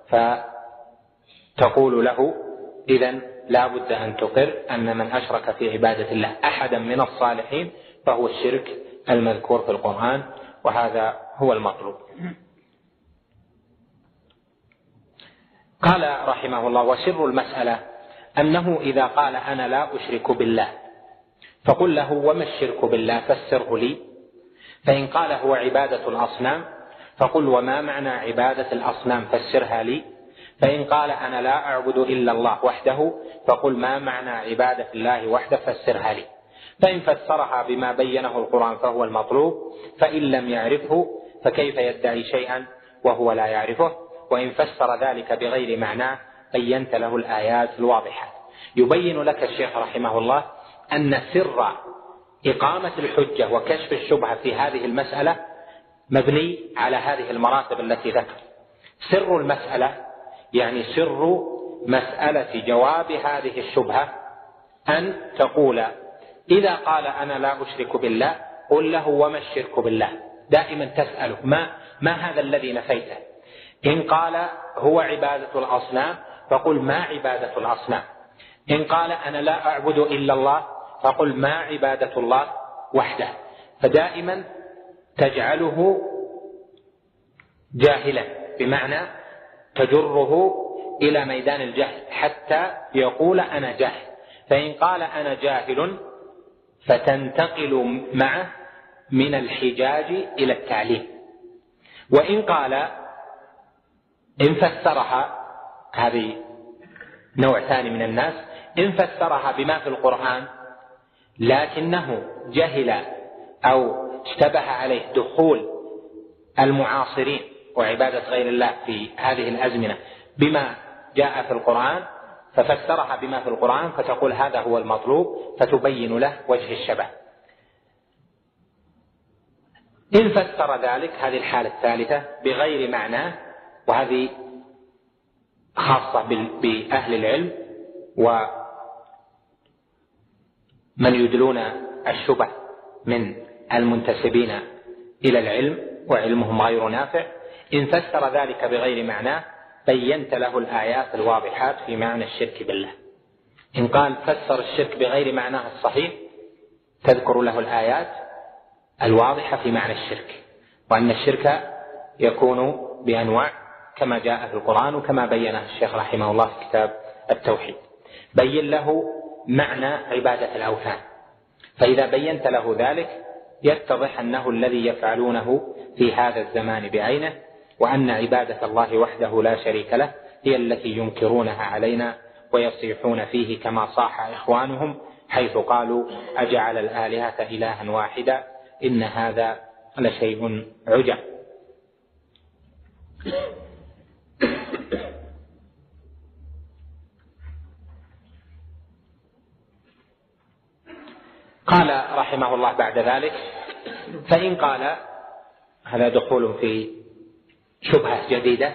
فتقول له إذن لا بد أن تقر أن من أشرك في عبادة الله أحدا من الصالحين فهو الشرك المذكور في القرآن، وهذا هو المطلوب. قال رحمه الله: وسر المسألة أنه إذا قال أنا لا أشرك بالله فقل له: وما الشرك بالله؟ فسره لي. فإن قال هو عبادة الأصنام فقل: وما معنى عبادة الأصنام؟ فسرها لي. فإن قال أنا لا أعبد إلا الله وحده فقل: ما معنى عبادة الله وحده؟ فسرها لي. فإن فسرها بما بينه القرآن فهو المطلوب، فإن لم يعرفه فكيف يدعي شيئا وهو لا يعرفه؟ وإن فسر ذلك بغير معناه بينت له الآيات الواضحة. يبين لك الشيخ رحمه الله أن سر إقامة الحجة وكشف الشبهة في هذه المسألة مبني على هذه المراتب التي ذكر. سر المسألة يعني سر مسألة جواب هذه الشبهة أن تقول: إذا قال أنا لا أشرك بالله قل له: وما الشرك بالله؟ دائما تسأله: ما, ما هذا الذي نفيته؟ إن قال هو عبادة الأصنام فقل: ما عبادة الأصنام؟ إن قال أنا لا أعبد إلا الله فقل: ما عبادة الله وحده؟ فدائما تجعله جاهلا، بمعنى تجره إلى ميدان الجهل حتى يقول أنا جاهل. فإن قال أنا جاهل فتنتقل معه من الحجاج إلى التعليم. وإن قال إن فسرها، هذه نوع ثاني من الناس، إن فسرها بما في القرآن لكنه جهل أو اشتبه عليه دخول المعاصرين وعبادة غير الله في هذه الأزمنة بما جاء في القرآن ففسرها بما في القرآن فتقول هذا هو المطلوب، فتبين له وجه الشبه. إن فسر ذلك، هذه الحالة الثالثة، بغير معناه، وهذه خاصة بأهل العلم ومن يدلون الشبه من المنتسبين إلى العلم وعلمهم غير نافع. إن فسر ذلك بغير معناه بينت له الآيات الواضحات في معنى الشرك بالله. إن قال فسر الشرك بغير معناه الصحيح تذكر له الآيات الواضحة في معنى الشرك، وأن الشرك يكون بأنواع كما جاء في القرآن وكما بينه الشيخ رحمه الله في كتاب التوحيد. بين له معنى عبادة الأوثان، فإذا بينت له ذلك يتضح أنه الذي يفعلونه في هذا الزمان بعينه، وأن عبادة الله وحده لا شريك له هي التي ينكرونها علينا ويصيحون فيه كما صاح إخوانهم حيث قالوا أجعل الآلهة إلها واحدا إن هذا لشيء عجب. قال رحمه الله بعد ذلك: فإن قال، هذا دخول في شبهة جديدة،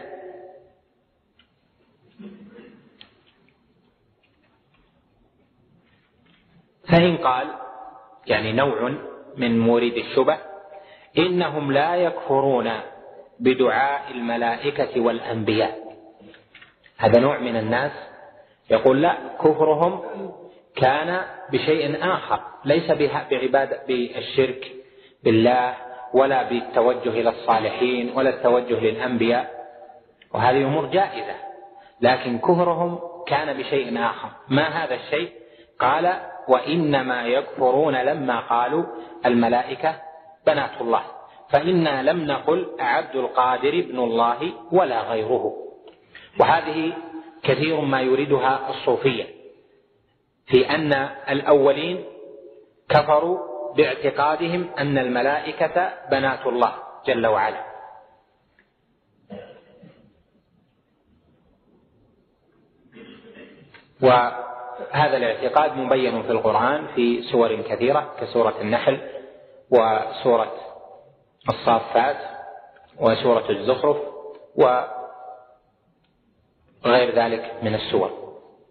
فإن قال يعني نوع من مورد الشبه: إنهم لا يكفرون بدعاء الملائكة والأنبياء. هذا نوع من الناس يقول لا، كفرهم كان بشيء آخر، ليس بعبادة بالشرك بالله ولا بالتوجه إلى الصالحين ولا التوجه للأنبياء، وهذه أمور جائزة، لكن كفرهم كان بشيء آخر. ما هذا الشيء؟ قال: وإنما يكفرون لما قالوا الملائكة بنات الله، فإنا لم نقل عبد القادر ابن الله ولا غيره. وهذه كثير ما يريدها الصوفية، في أن الأولين كفروا باعتقادهم أن الملائكة بنات الله جل وعلا، وهذا الاعتقاد مبين في القرآن في سور كثيرة كسورة النحل وسورة الصافات وسورة الزخرف وغير ذلك من السور.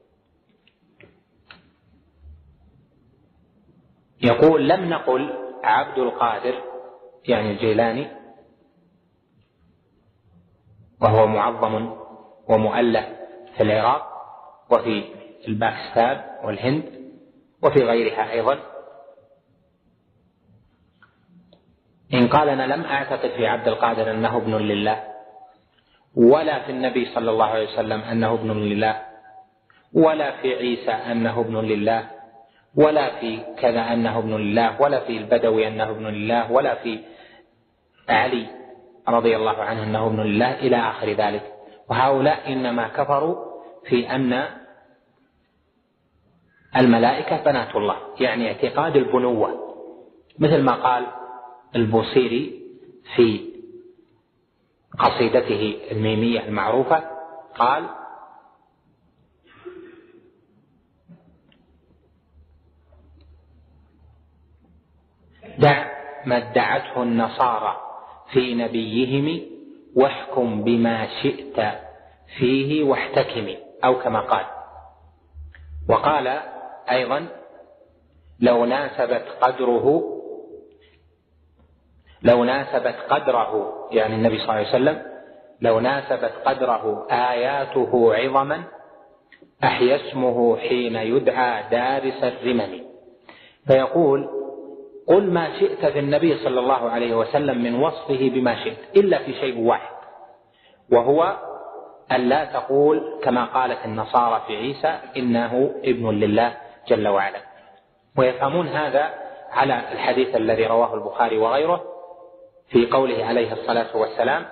يقول: لم نقل عبد القادر يعني الجيلاني، وهو معظم ومؤله في العراق وفي الباكستان والهند وفي غيرها أيضا. إن قال: أنا لم أعتقد في عبد القادر أنه ابن لله، ولا في النبي صلى الله عليه وسلم أنه ابن لله، ولا في عيسى أنه ابن لله، ولا في كذا أنه ابن لله، ولا في البدوي أنه ابن لله، ولا في علي رضي الله عنه أنه ابن لله، إلى آخر ذلك. وهؤلاء إنما كفروا في أن الملائكة بنات الله، يعني اعتقاد البنوة، مثل ما قال البوصيري في قصيدته الميمية المعروفة، قال: دع ما ادعته النصارى في نبيهم واحكم بما شئت فيه واحتكم، أو كما قال. وقال أيضا: لو ناسبت قدره لو ناسبت قدره يعني النبي صلى الله عليه وسلم لو ناسبت قدره آياته عظما أحيا اسمه حين يدعى دارس الرمم. فيقول: قل ما شئت في النبي صلى الله عليه وسلم من وصفه بما شئت، إلا في شيء واحد، وهو أن لا تقول كما قالت النصارى في عيسى إنه ابن لله جل وعلا. ويفهمون هذا على الحديث الذي رواه البخاري وغيره في قوله عليه الصلاة والسلام: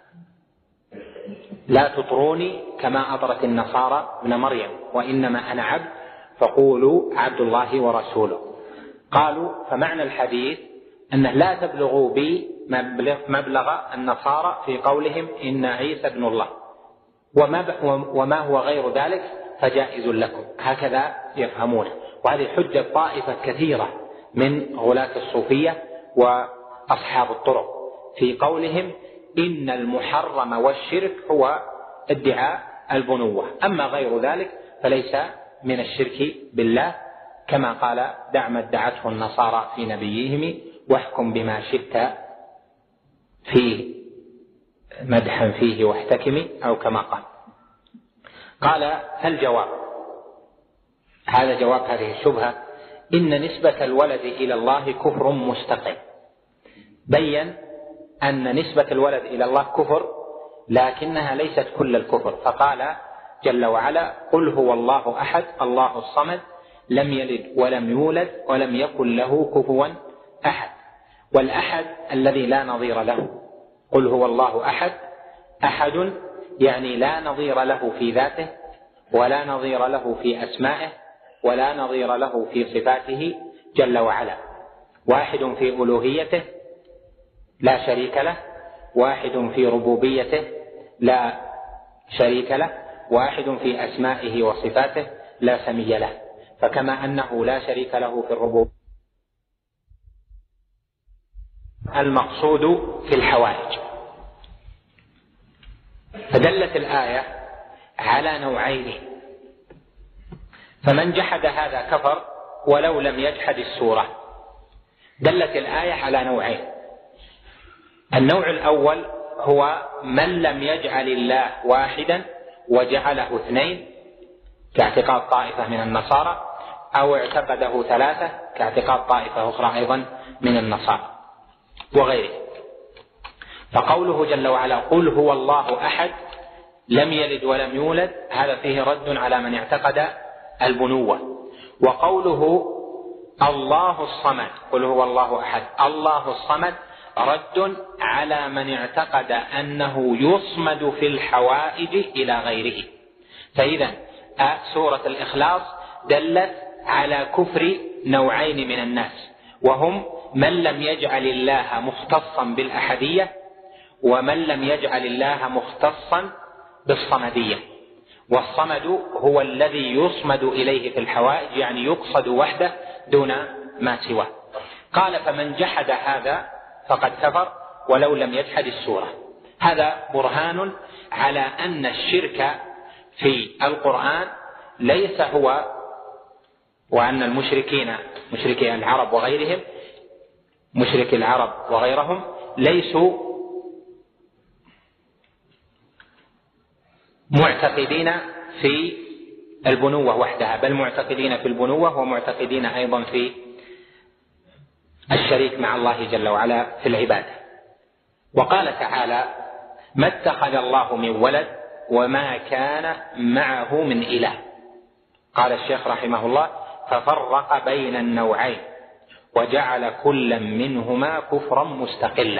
لا تطروني كما أطرت النصارى ابن مريم، وإنما أنا عبد فقولوا عبد الله ورسوله. قالوا: فمعنى الحديث أنه لا تبلغوا بي مبلغ النصارى في قولهم إن عيسى ابن الله، وما هو غير ذلك فجائز لكم. هكذا يفهمونه، وهذه حجة طائفة كثيرة من غلاة الصوفية أصحاب الطرق في قولهم إن المحرم والشرك هو ادعاء البنوة، أما غير ذلك فليس من الشرك بالله، كما قال دع ما ادعته النصارى في نبيهم واحكم بما شئت فيه مدحا فيه واحتكمي، أو كما قال. قال الجواب، هذا جواب هذه الشبهة، إن نسبة الولد إلى الله كفر مستقل. بين أن نسبة الولد إلى الله كفر، لكنها ليست كل الكفر، فقال جل وعلا قل هو الله أحد الله الصمد لم يلد ولم يولد ولم يكن له كفوا أحد. والأحد الذي لا نظير له، قل هو الله أحد، أحد يعني لا نظير له في ذاته ولا نظير له في أسمائه ولا نظير له في صفاته جل وعلا، واحد في ألوهيته لا شريك له، واحد في ربوبيته لا شريك له، واحد في أسمائه وصفاته لا سمي له. فكما أنه لا شريك له في الربوبية، المقصود في الحوائج. فدلت الآية على نوعين، فمن جحد هذا كفر ولو لم يجحد السورة. دلت الآية على نوعين، النوع الأول هو من لم يجعل الله واحدا وجعله اثنين كاعتقاد طائفة من النصارى، أو اعتقده ثلاثة كاعتقاد طائفة أخرى أيضا من النصارى وغيره. فقوله جل وعلا قل هو الله أحد لم يلد ولم يولد، هذا فيه رد على من اعتقد البنوة. وقوله الله الصمد قل هو الله أحد الله الصمد رد على من اعتقد أنه يصمد في الحوائج إلى غيره. فإذا سورة الإخلاص دلت على كفر نوعين من الناس، وهم من لم يجعل الله مختصا بالأحدية، ومن لم يجعل الله مختصا بالصمدية. والصمد هو الذي يصمد إليه في الحوائج، يعني يقصد وحده دون ما سواه. قال فمن جحد هذا فقد كفر ولو لم يجحد السورة. هذا برهان على أن الشرك في القرآن ليس هو، وأن المشركين مشركي العرب وغيرهم مشرك العرب وغيرهم ليسوا معتقدين في البنوة وحدها، بل معتقدين في البنوة ومعتقدين أيضا في الشريك مع الله جل وعلا في العبادة. وقال تعالى ما اتخذ الله من ولد وما كان معه من إله. قال الشيخ رحمه الله ففرق بين النوعين وجعل كل منهما كفرا مستقلا.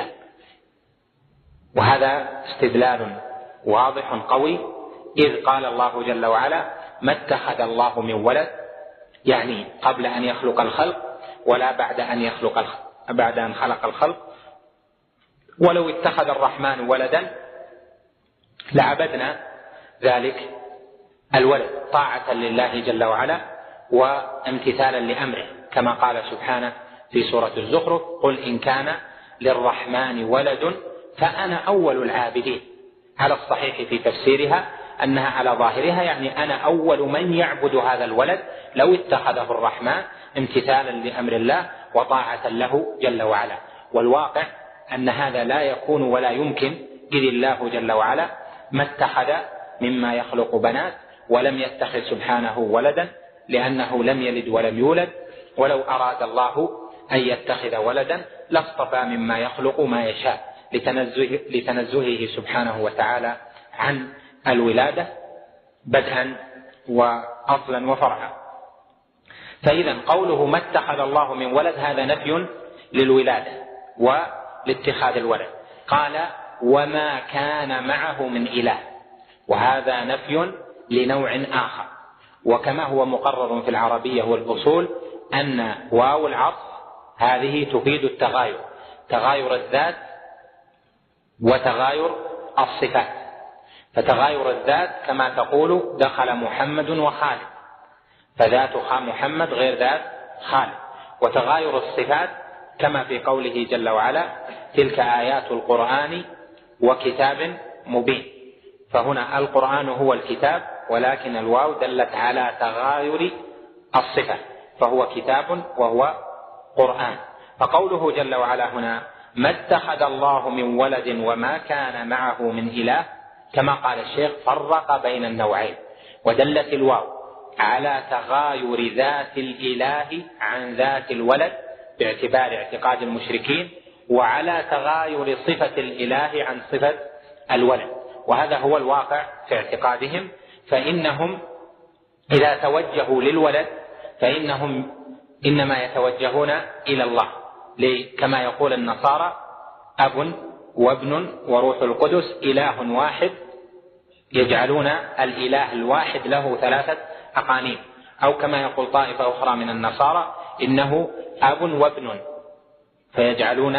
وهذا استدلال واضح قوي، إذ قال الله جل وعلا ما اتخذ الله من ولد، يعني قبل أن يخلق الخلق ولا بعد أن يخلق الخلق بعد أن خلق الخلق. ولو اتخذ الرحمن ولدا لعبدنا ذلك الولد طاعة لله جل وعلا وامتثالا لأمره، كما قال سبحانه في سورة الزخرف قل إن كان للرحمن ولد فأنا أول العابدين. على الصحيح في تفسيرها أنها على ظاهرها يعني أنا أول من يعبد هذا الولد لو اتخذه الرحمن امتثالا لأمر الله وطاعة له جل وعلا. والواقع أن هذا لا يكون ولا يمكن، إذ الله جل وعلا ما اتخذ مما يخلق بنات ولم يتخذ سبحانه ولدا، لأنه لم يلد ولم يولد، ولو أراد الله أن يتخذ ولدا لاصطفى مما يخلق ما يشاء لتنزه لتنزهه سبحانه وتعالى عن الولادة بدءا وأصلا وفرعا. فإذا قوله ما اتخذ الله من ولد هذا نفي للولادة ولاتخاذ الولد. قال وما كان معه من إله، وهذا نفي لنوع آخر. وكما هو مقرر في العربية والأصول أن واو العطف هذه تفيد التغاير، تغاير الذات وتغاير الصفات. فتغاير الذات كما تقول دخل محمد وخالد، فذات محمد غير ذات خالد. وتغاير الصفات كما في قوله جل وعلا تلك آيات القرآن وكتاب مبين. فهنا القرآن هو الكتاب، ولكن الواو دلت على تغاير الصفة، فهو كتاب وهو قرآن. فقوله جل وعلا هنا ما اتخذ الله من ولد وما كان معه من إله، كما قال الشيخ فرق بين النوعين، ودلت الواو على تغاير ذات الإله عن ذات الولد باعتبار اعتقاد المشركين، وعلى تغاير صفة الإله عن صفة الولد، وهذا هو الواقع في اعتقادهم. فإنهم إذا توجهوا للولد فإنهم إنما يتوجهون إلى الله، كما يقول النصارى أب وابن وروح القدس إله واحد، يجعلون الإله الواحد له ثلاثة أقانيم. أو كما يقول طائفة أخرى من النصارى إنه أب وابن، فيجعلون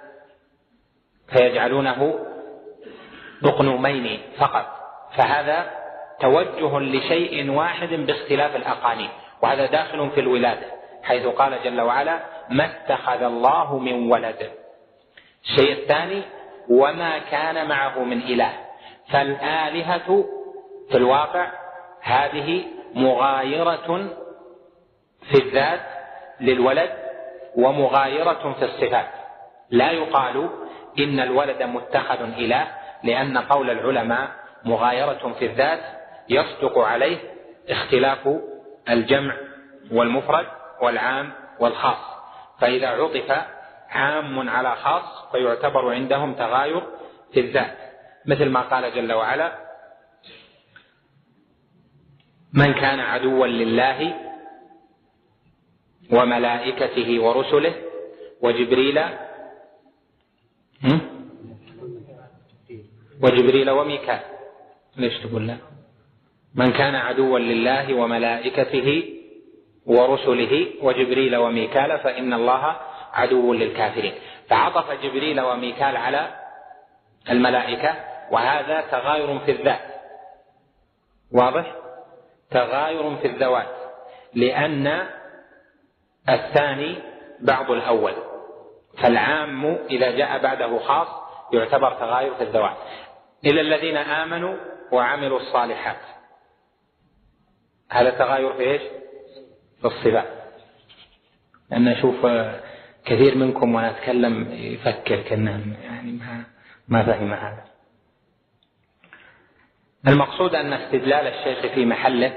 فيجعلونه أقنومين فقط، فهذا توجه لشيء واحد باختلاف الأقانيم، وهذا داخل في الولادة، حيث قال جل وعلا ما اتخذ الله من ولد. الشيء الثاني وما كان معه من إله، فالآلهة في الواقع هذه مغايرة في الذات للولد ومغايرة في الصفات. لا يقال إن الولد متخذ إله، لأن قول العلماء مغايرة في الذات يصدق عليه اختلاف الجمع والمفرد والعام والخاص، فإذا عطف عام على خاص فيعتبر عندهم تغاير في الذات، مثل ما قال جل وعلا من كان عدوا لله وملائكته ورسله وجبريل وجبريل وميكال. ليش تقول لا؟ من كان عدوا لله وملائكته ورسله وجبريل وميكال فإن الله عدو للكافرين، فعطف جبريل وميكال على الملائكة، وهذا تغاير في الذات، واضح؟ تغاير في الذوات، لأن الثاني بعض الأول، فالعام إذا جاء بعده خاص يعتبر تغاير في الذوات. إلى الذين آمنوا وعملوا الصالحات، هذا تغاير في إيش؟ في الصفات. لأن أشوف كثير منكم وأنا أتكلم يفكر كأنه يعني ما ما فهم هذا. المقصود أن استدلال الشيخ في محله،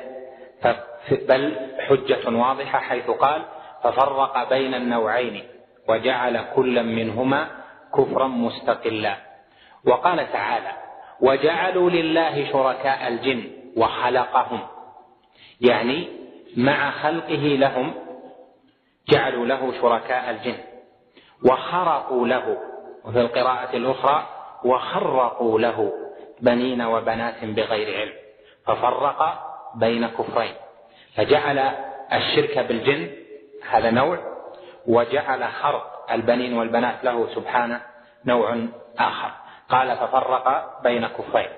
بل حجة واضحة، حيث قال ففرق بين النوعين وجعل كل منهما كفرا مستقلا. وقال تعالى وجعلوا لله شركاء الجن وخلقهم، يعني مع خلقه لهم جعلوا له شركاء الجن وخرقوا له، وفي القراءة الأخرى وخرقوا له بنين وبنات بغير علم، ففرق بين كفرين، فجعل الشرك بالجن هذا نوع، وجعل خرق البنين والبنات له سبحانه نوع آخر. قال ففرق بين كفرين.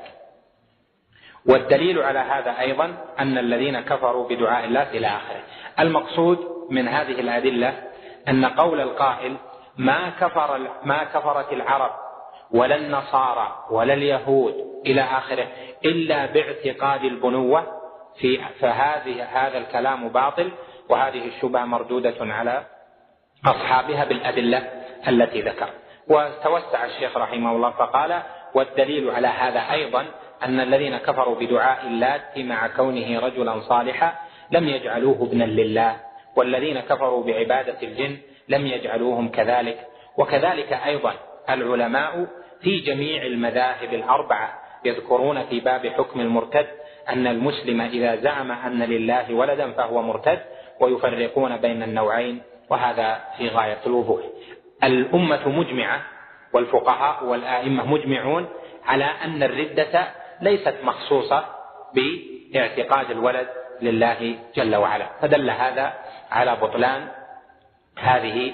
والدليل على هذا أيضا أن الذين كفروا بدعاء الله إلى آخره. المقصود من هذه الأدلة أن قول القائل ما كفر ما كفرت العرب ولا النصارى ولا اليهود إلى آخره إلا باعتقاد البنوة، في فهذه هذا الكلام باطل، وهذه الشبهة مردودة على أصحابها بالأدلة التي ذكر. وتوسع الشيخ رحمه الله فقال والدليل على هذا أيضا أن الذين كفروا بدعاء اللات مع كونه رجلا صالحا لم يجعلوه ابنا لله، والذين كفروا بعبادة الجن لم يجعلوهم كذلك. وكذلك أيضا العلماء في جميع المذاهب الأربعة يذكرون في باب حكم المرتد أن المسلم إذا زعم أن لله ولدا فهو مرتد، ويفرقون بين النوعين، وهذا في غاية الوضوح. الأمة مجمعة والفقهاء والآئمة مجمعون على أن الردة ليست مخصوصة باعتقاد الولد لله جل وعلا، فدل هذا على بطلان هذه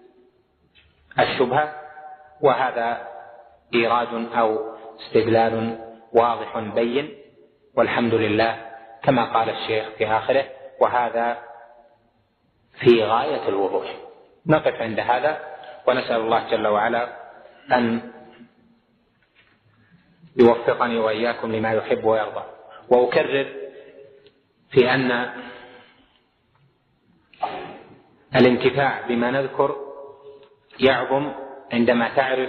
الشبهة، وهذا إيراد أو استدلال واضح بين، والحمد لله كما قال الشيخ في آخره وهذا في غاية الوضوح. نقف عند هذا ونسأل الله جل وعلا أن يوفقني وإياكم لما يحب ويرضى. وأكرر في أن الانتفاع بما نذكر يعظم عندما تعرف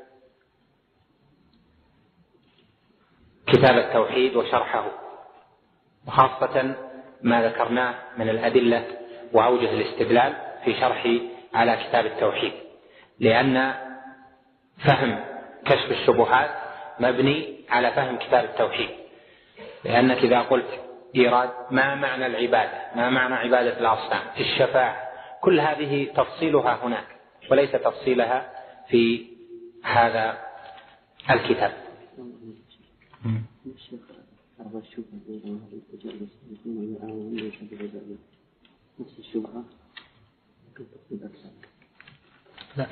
كتاب التوحيد وشرحه، وخاصة ما ذكرناه من الأدلة وأوجه الاستدلال في شرحي على كتاب التوحيد، لأن فهم كشف الشبهات مبني على فهم كتاب التوحيد. لأنك إذا قلت إيراد ما معنى العبادة، ما معنى عبادة الأصنام، الشفاعة، كل هذه تفصيلها هناك وليس تفصيلها في هذا الكتاب. لا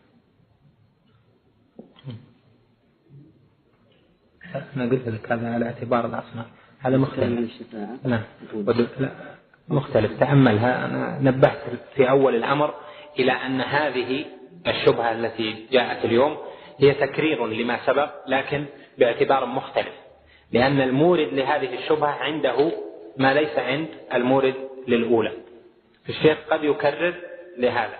أنا قلت لك هذا على اعتبار الأصنام، هذا مختلف. نعم لا مختلف، تأملها. أنا نبهت في أول الأمر إلى أن هذه الشبهة التي جاءت اليوم هي تكرير لما سبق لكن باعتبار مختلف، لأن المورد لهذه الشبهة عنده ما ليس عند المورد للأولى. الشيخ قد يكرر لهذا.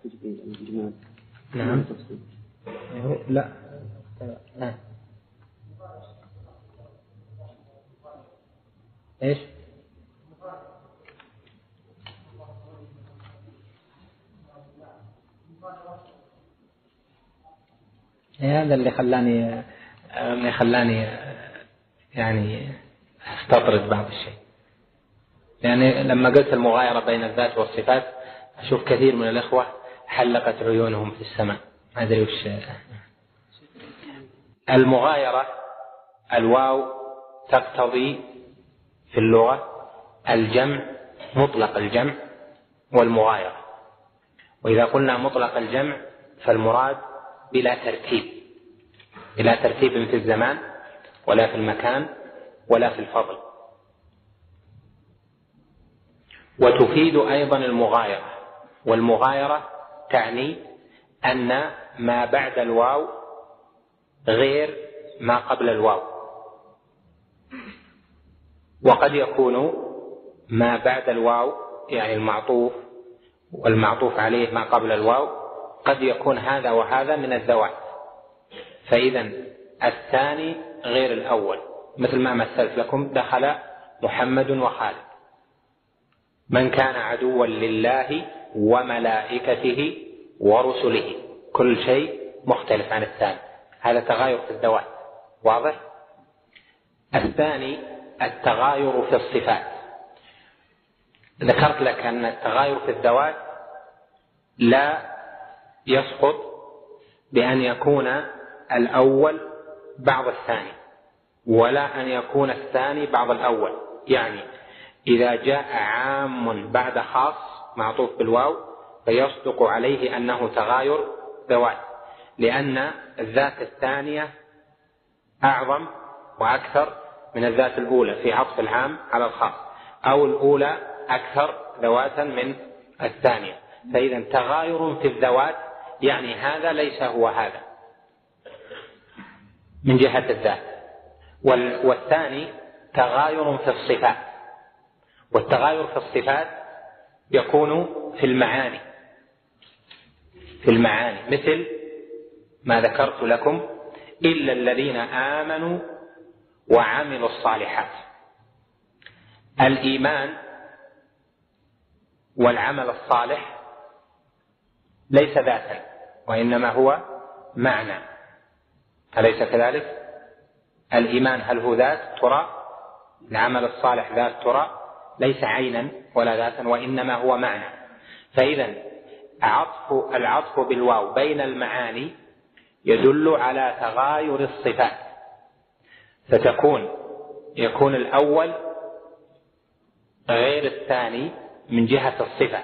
نعم لا نعم ايش هذا اللي خلاني اللي خلاني يعني استطرد بعض الشيء، يعني لما قلت المغايرة بين الذات والصفات أشوف كثير من الإخوة حلقت عيونهم في السماء، ما أدري وش المغايرة. الواو تقتضي في اللغة الجمع، مطلق الجمع والمغايرة. وإذا قلنا مطلق الجمع فالمراد بلا ترتيب، بلا ترتيب في الزمان ولا في المكان ولا في الفضل. وتفيد أيضا المغايرة، والمغايرة تعني أن ما بعد الواو غير ما قبل الواو، وقد يكون ما بعد الواو يعني المعطوف والمعطوف عليه ما قبل الواو قد يكون هذا وهذا من الذوات. فإذا الثاني غير الأول، مثل ما مثلت لكم دخل محمد وخالد. من كان عدوا لله وملائكته ورسله، كل شيء مختلف عن الثاني، هذا تغاير في الذوات، واضح؟ الثاني التغاير في الصفات. ذكرت لك أن التغاير في الذوات لا يسقط بأن يكون الأول بعض الثاني، ولا أن يكون الثاني بعض الأول. يعني إذا جاء عام بعد خاص معطوف بالواو فيصدق عليه أنه تغاير ذوات، لأن الذات الثانية أعظم وأكثر من الذات الأولى في عطف العام على الخاص، أو الأولى أكثر ذواتا من الثانية. فإذا تغاير في الذوات يعني هذا ليس هو هذا من جهة الذات. والثاني تغاير في الصفات، والتغاير في الصفات يكون في المعاني، في المعاني مثل ما ذكرت لكم إلا الذين آمنوا وعملوا الصالحات. الإيمان والعمل الصالح ليس ذاتا وإنما هو معنى، أليس كذلك؟ الإيمان هل هو ذات ترى؟ العمل الصالح ذات ترى؟ ليس عينا ولا ذاتا وإنما هو معنى. فإذا عطف العطف بالواو بين المعاني يدل على تغاير الصفات، فتكون يكون الأول غير الثاني من جهة الصفة.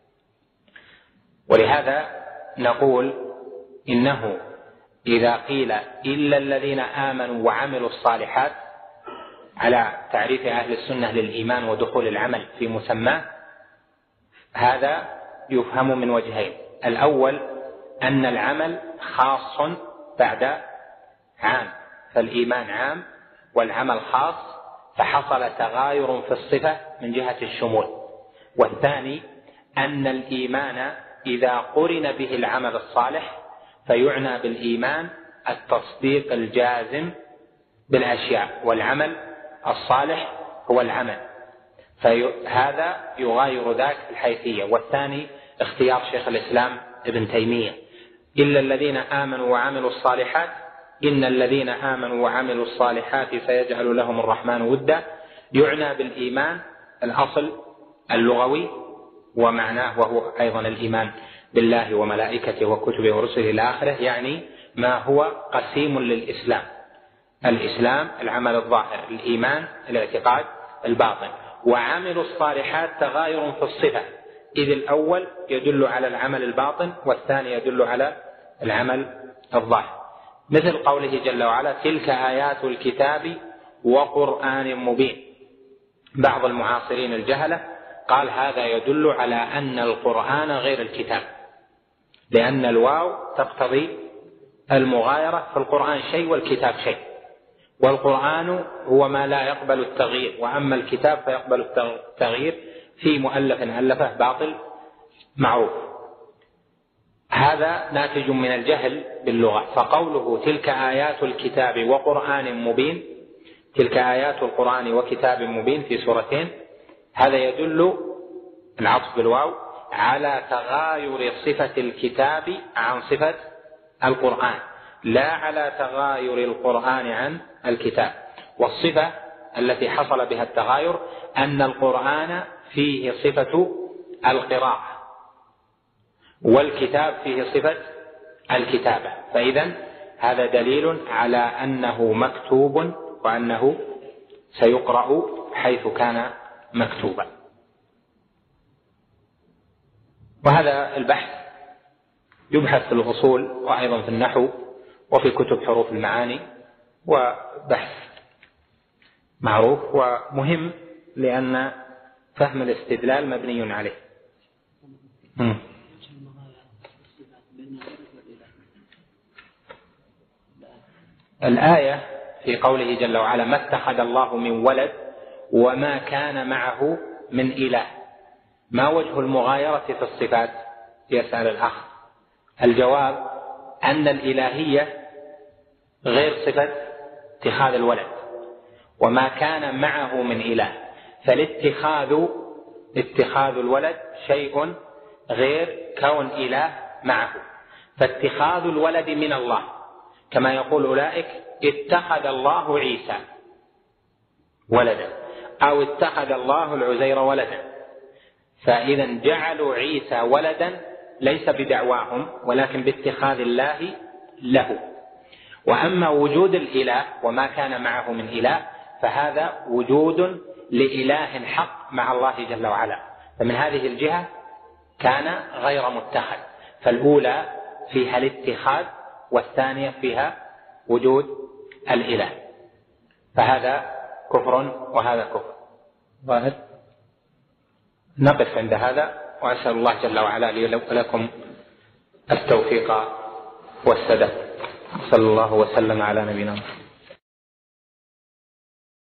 ولهذا نقول إنه إذا قيل إلا الذين آمنوا وعملوا الصالحات على تعريف أهل السنة للإيمان ودخول العمل في مسماه، هذا يفهم من وجهين. الأول أن العمل خاص بعد عام، فالإيمان عام والعمل خاص، فحصل تغاير في الصفة من جهة الشمول. والثاني أن الإيمان إذا قرن به العمل الصالح فيعنى بالإيمان التصديق الجازم بالأشياء، والعمل الصالح هو العمل، فهذا يغاير ذاك الحيثية. والثاني اختيار شيخ الإسلام ابن تيمية: إلا الذين آمنوا وعملوا الصالحات إن الذين آمنوا وعملوا الصالحات سيجعل لهم الرحمن ودا، يعنى بالإيمان الأصل اللغوي ومعناه، وهو أيضا الإيمان بالله وملائكته وكتبه ورسله إلى آخره، يعني ما هو قسيم للإسلام: الإسلام العمل الظاهر، الإيمان الاعتقاد الباطن. وعملوا الصالحات تغاير في الصفة، إذ الأول يدل على العمل الباطن والثاني يدل على العمل الظاهر، مثل قوله جل وعلا: تلك آيات الكتاب وقرآن مبين. بعض المعاصرين الجهلة قال هذا يدل على أن القرآن غير الكتاب، لأن الواو تقتضي المغايرة، فالقرآن شيء والكتاب شيء، والقرآن هو ما لا يقبل التغيير، وأما الكتاب فيقبل التغيير في مؤلف ألفه باطل معروف. هذا ناتج من الجهل باللغة. فقوله تلك آيات الكتاب وقرآن مبين، تلك آيات القرآن وكتاب مبين في سورتين، هذا يدل العطف بالواو على تغاير صفة الكتاب عن صفة القرآن، لا على تغاير القرآن عن الكتاب. والصفة التي حصل بها التغاير أن القرآن فيه صفة القراءة والكتاب فيه صفة الكتابة، فإذن هذا دليل على أنه مكتوب وأنه سيقرأ حيث كان مكتوبا. وهذا البحث يبحث في الأصول وأيضا في النحو وفي كتب حروف المعاني، وبحث معروف ومهم لأن فهم الاستدلال مبني عليه. م. الآية في قوله جل وعلا: ما اتخذ الله من ولد وما كان معه من إله. ما وجه المغايرة في الصفات؟ يسأل الأخ. الجواب أن الإلهية غير صفة اتخاذ الولد، وما كان معه من إله، فالاتخاذ اتخاذ الولد شيء غير كون إله معه. فاتخاذ الولد من الله، كما يقول أولئك اتخذ الله عيسى ولدا، أو اتخذ الله العزير ولدا، فإذا جعلوا عيسى ولدا ليس بدعواهم ولكن باتخاذ الله له. وأما وجود الإله وما كان معه من إله فهذا وجود لإله حق مع الله جل وعلا، فمن هذه الجهة كان غير متخذ، فالأولى فيها الاتخاذ والثانية فيها وجود الإله، فهذا كفر وهذا كفر ظاهر. نقف عند هذا، وأسأل الله جل وعلا لي ولكم التوفيق والسداد. صلى الله وسلم على نبينا محمد.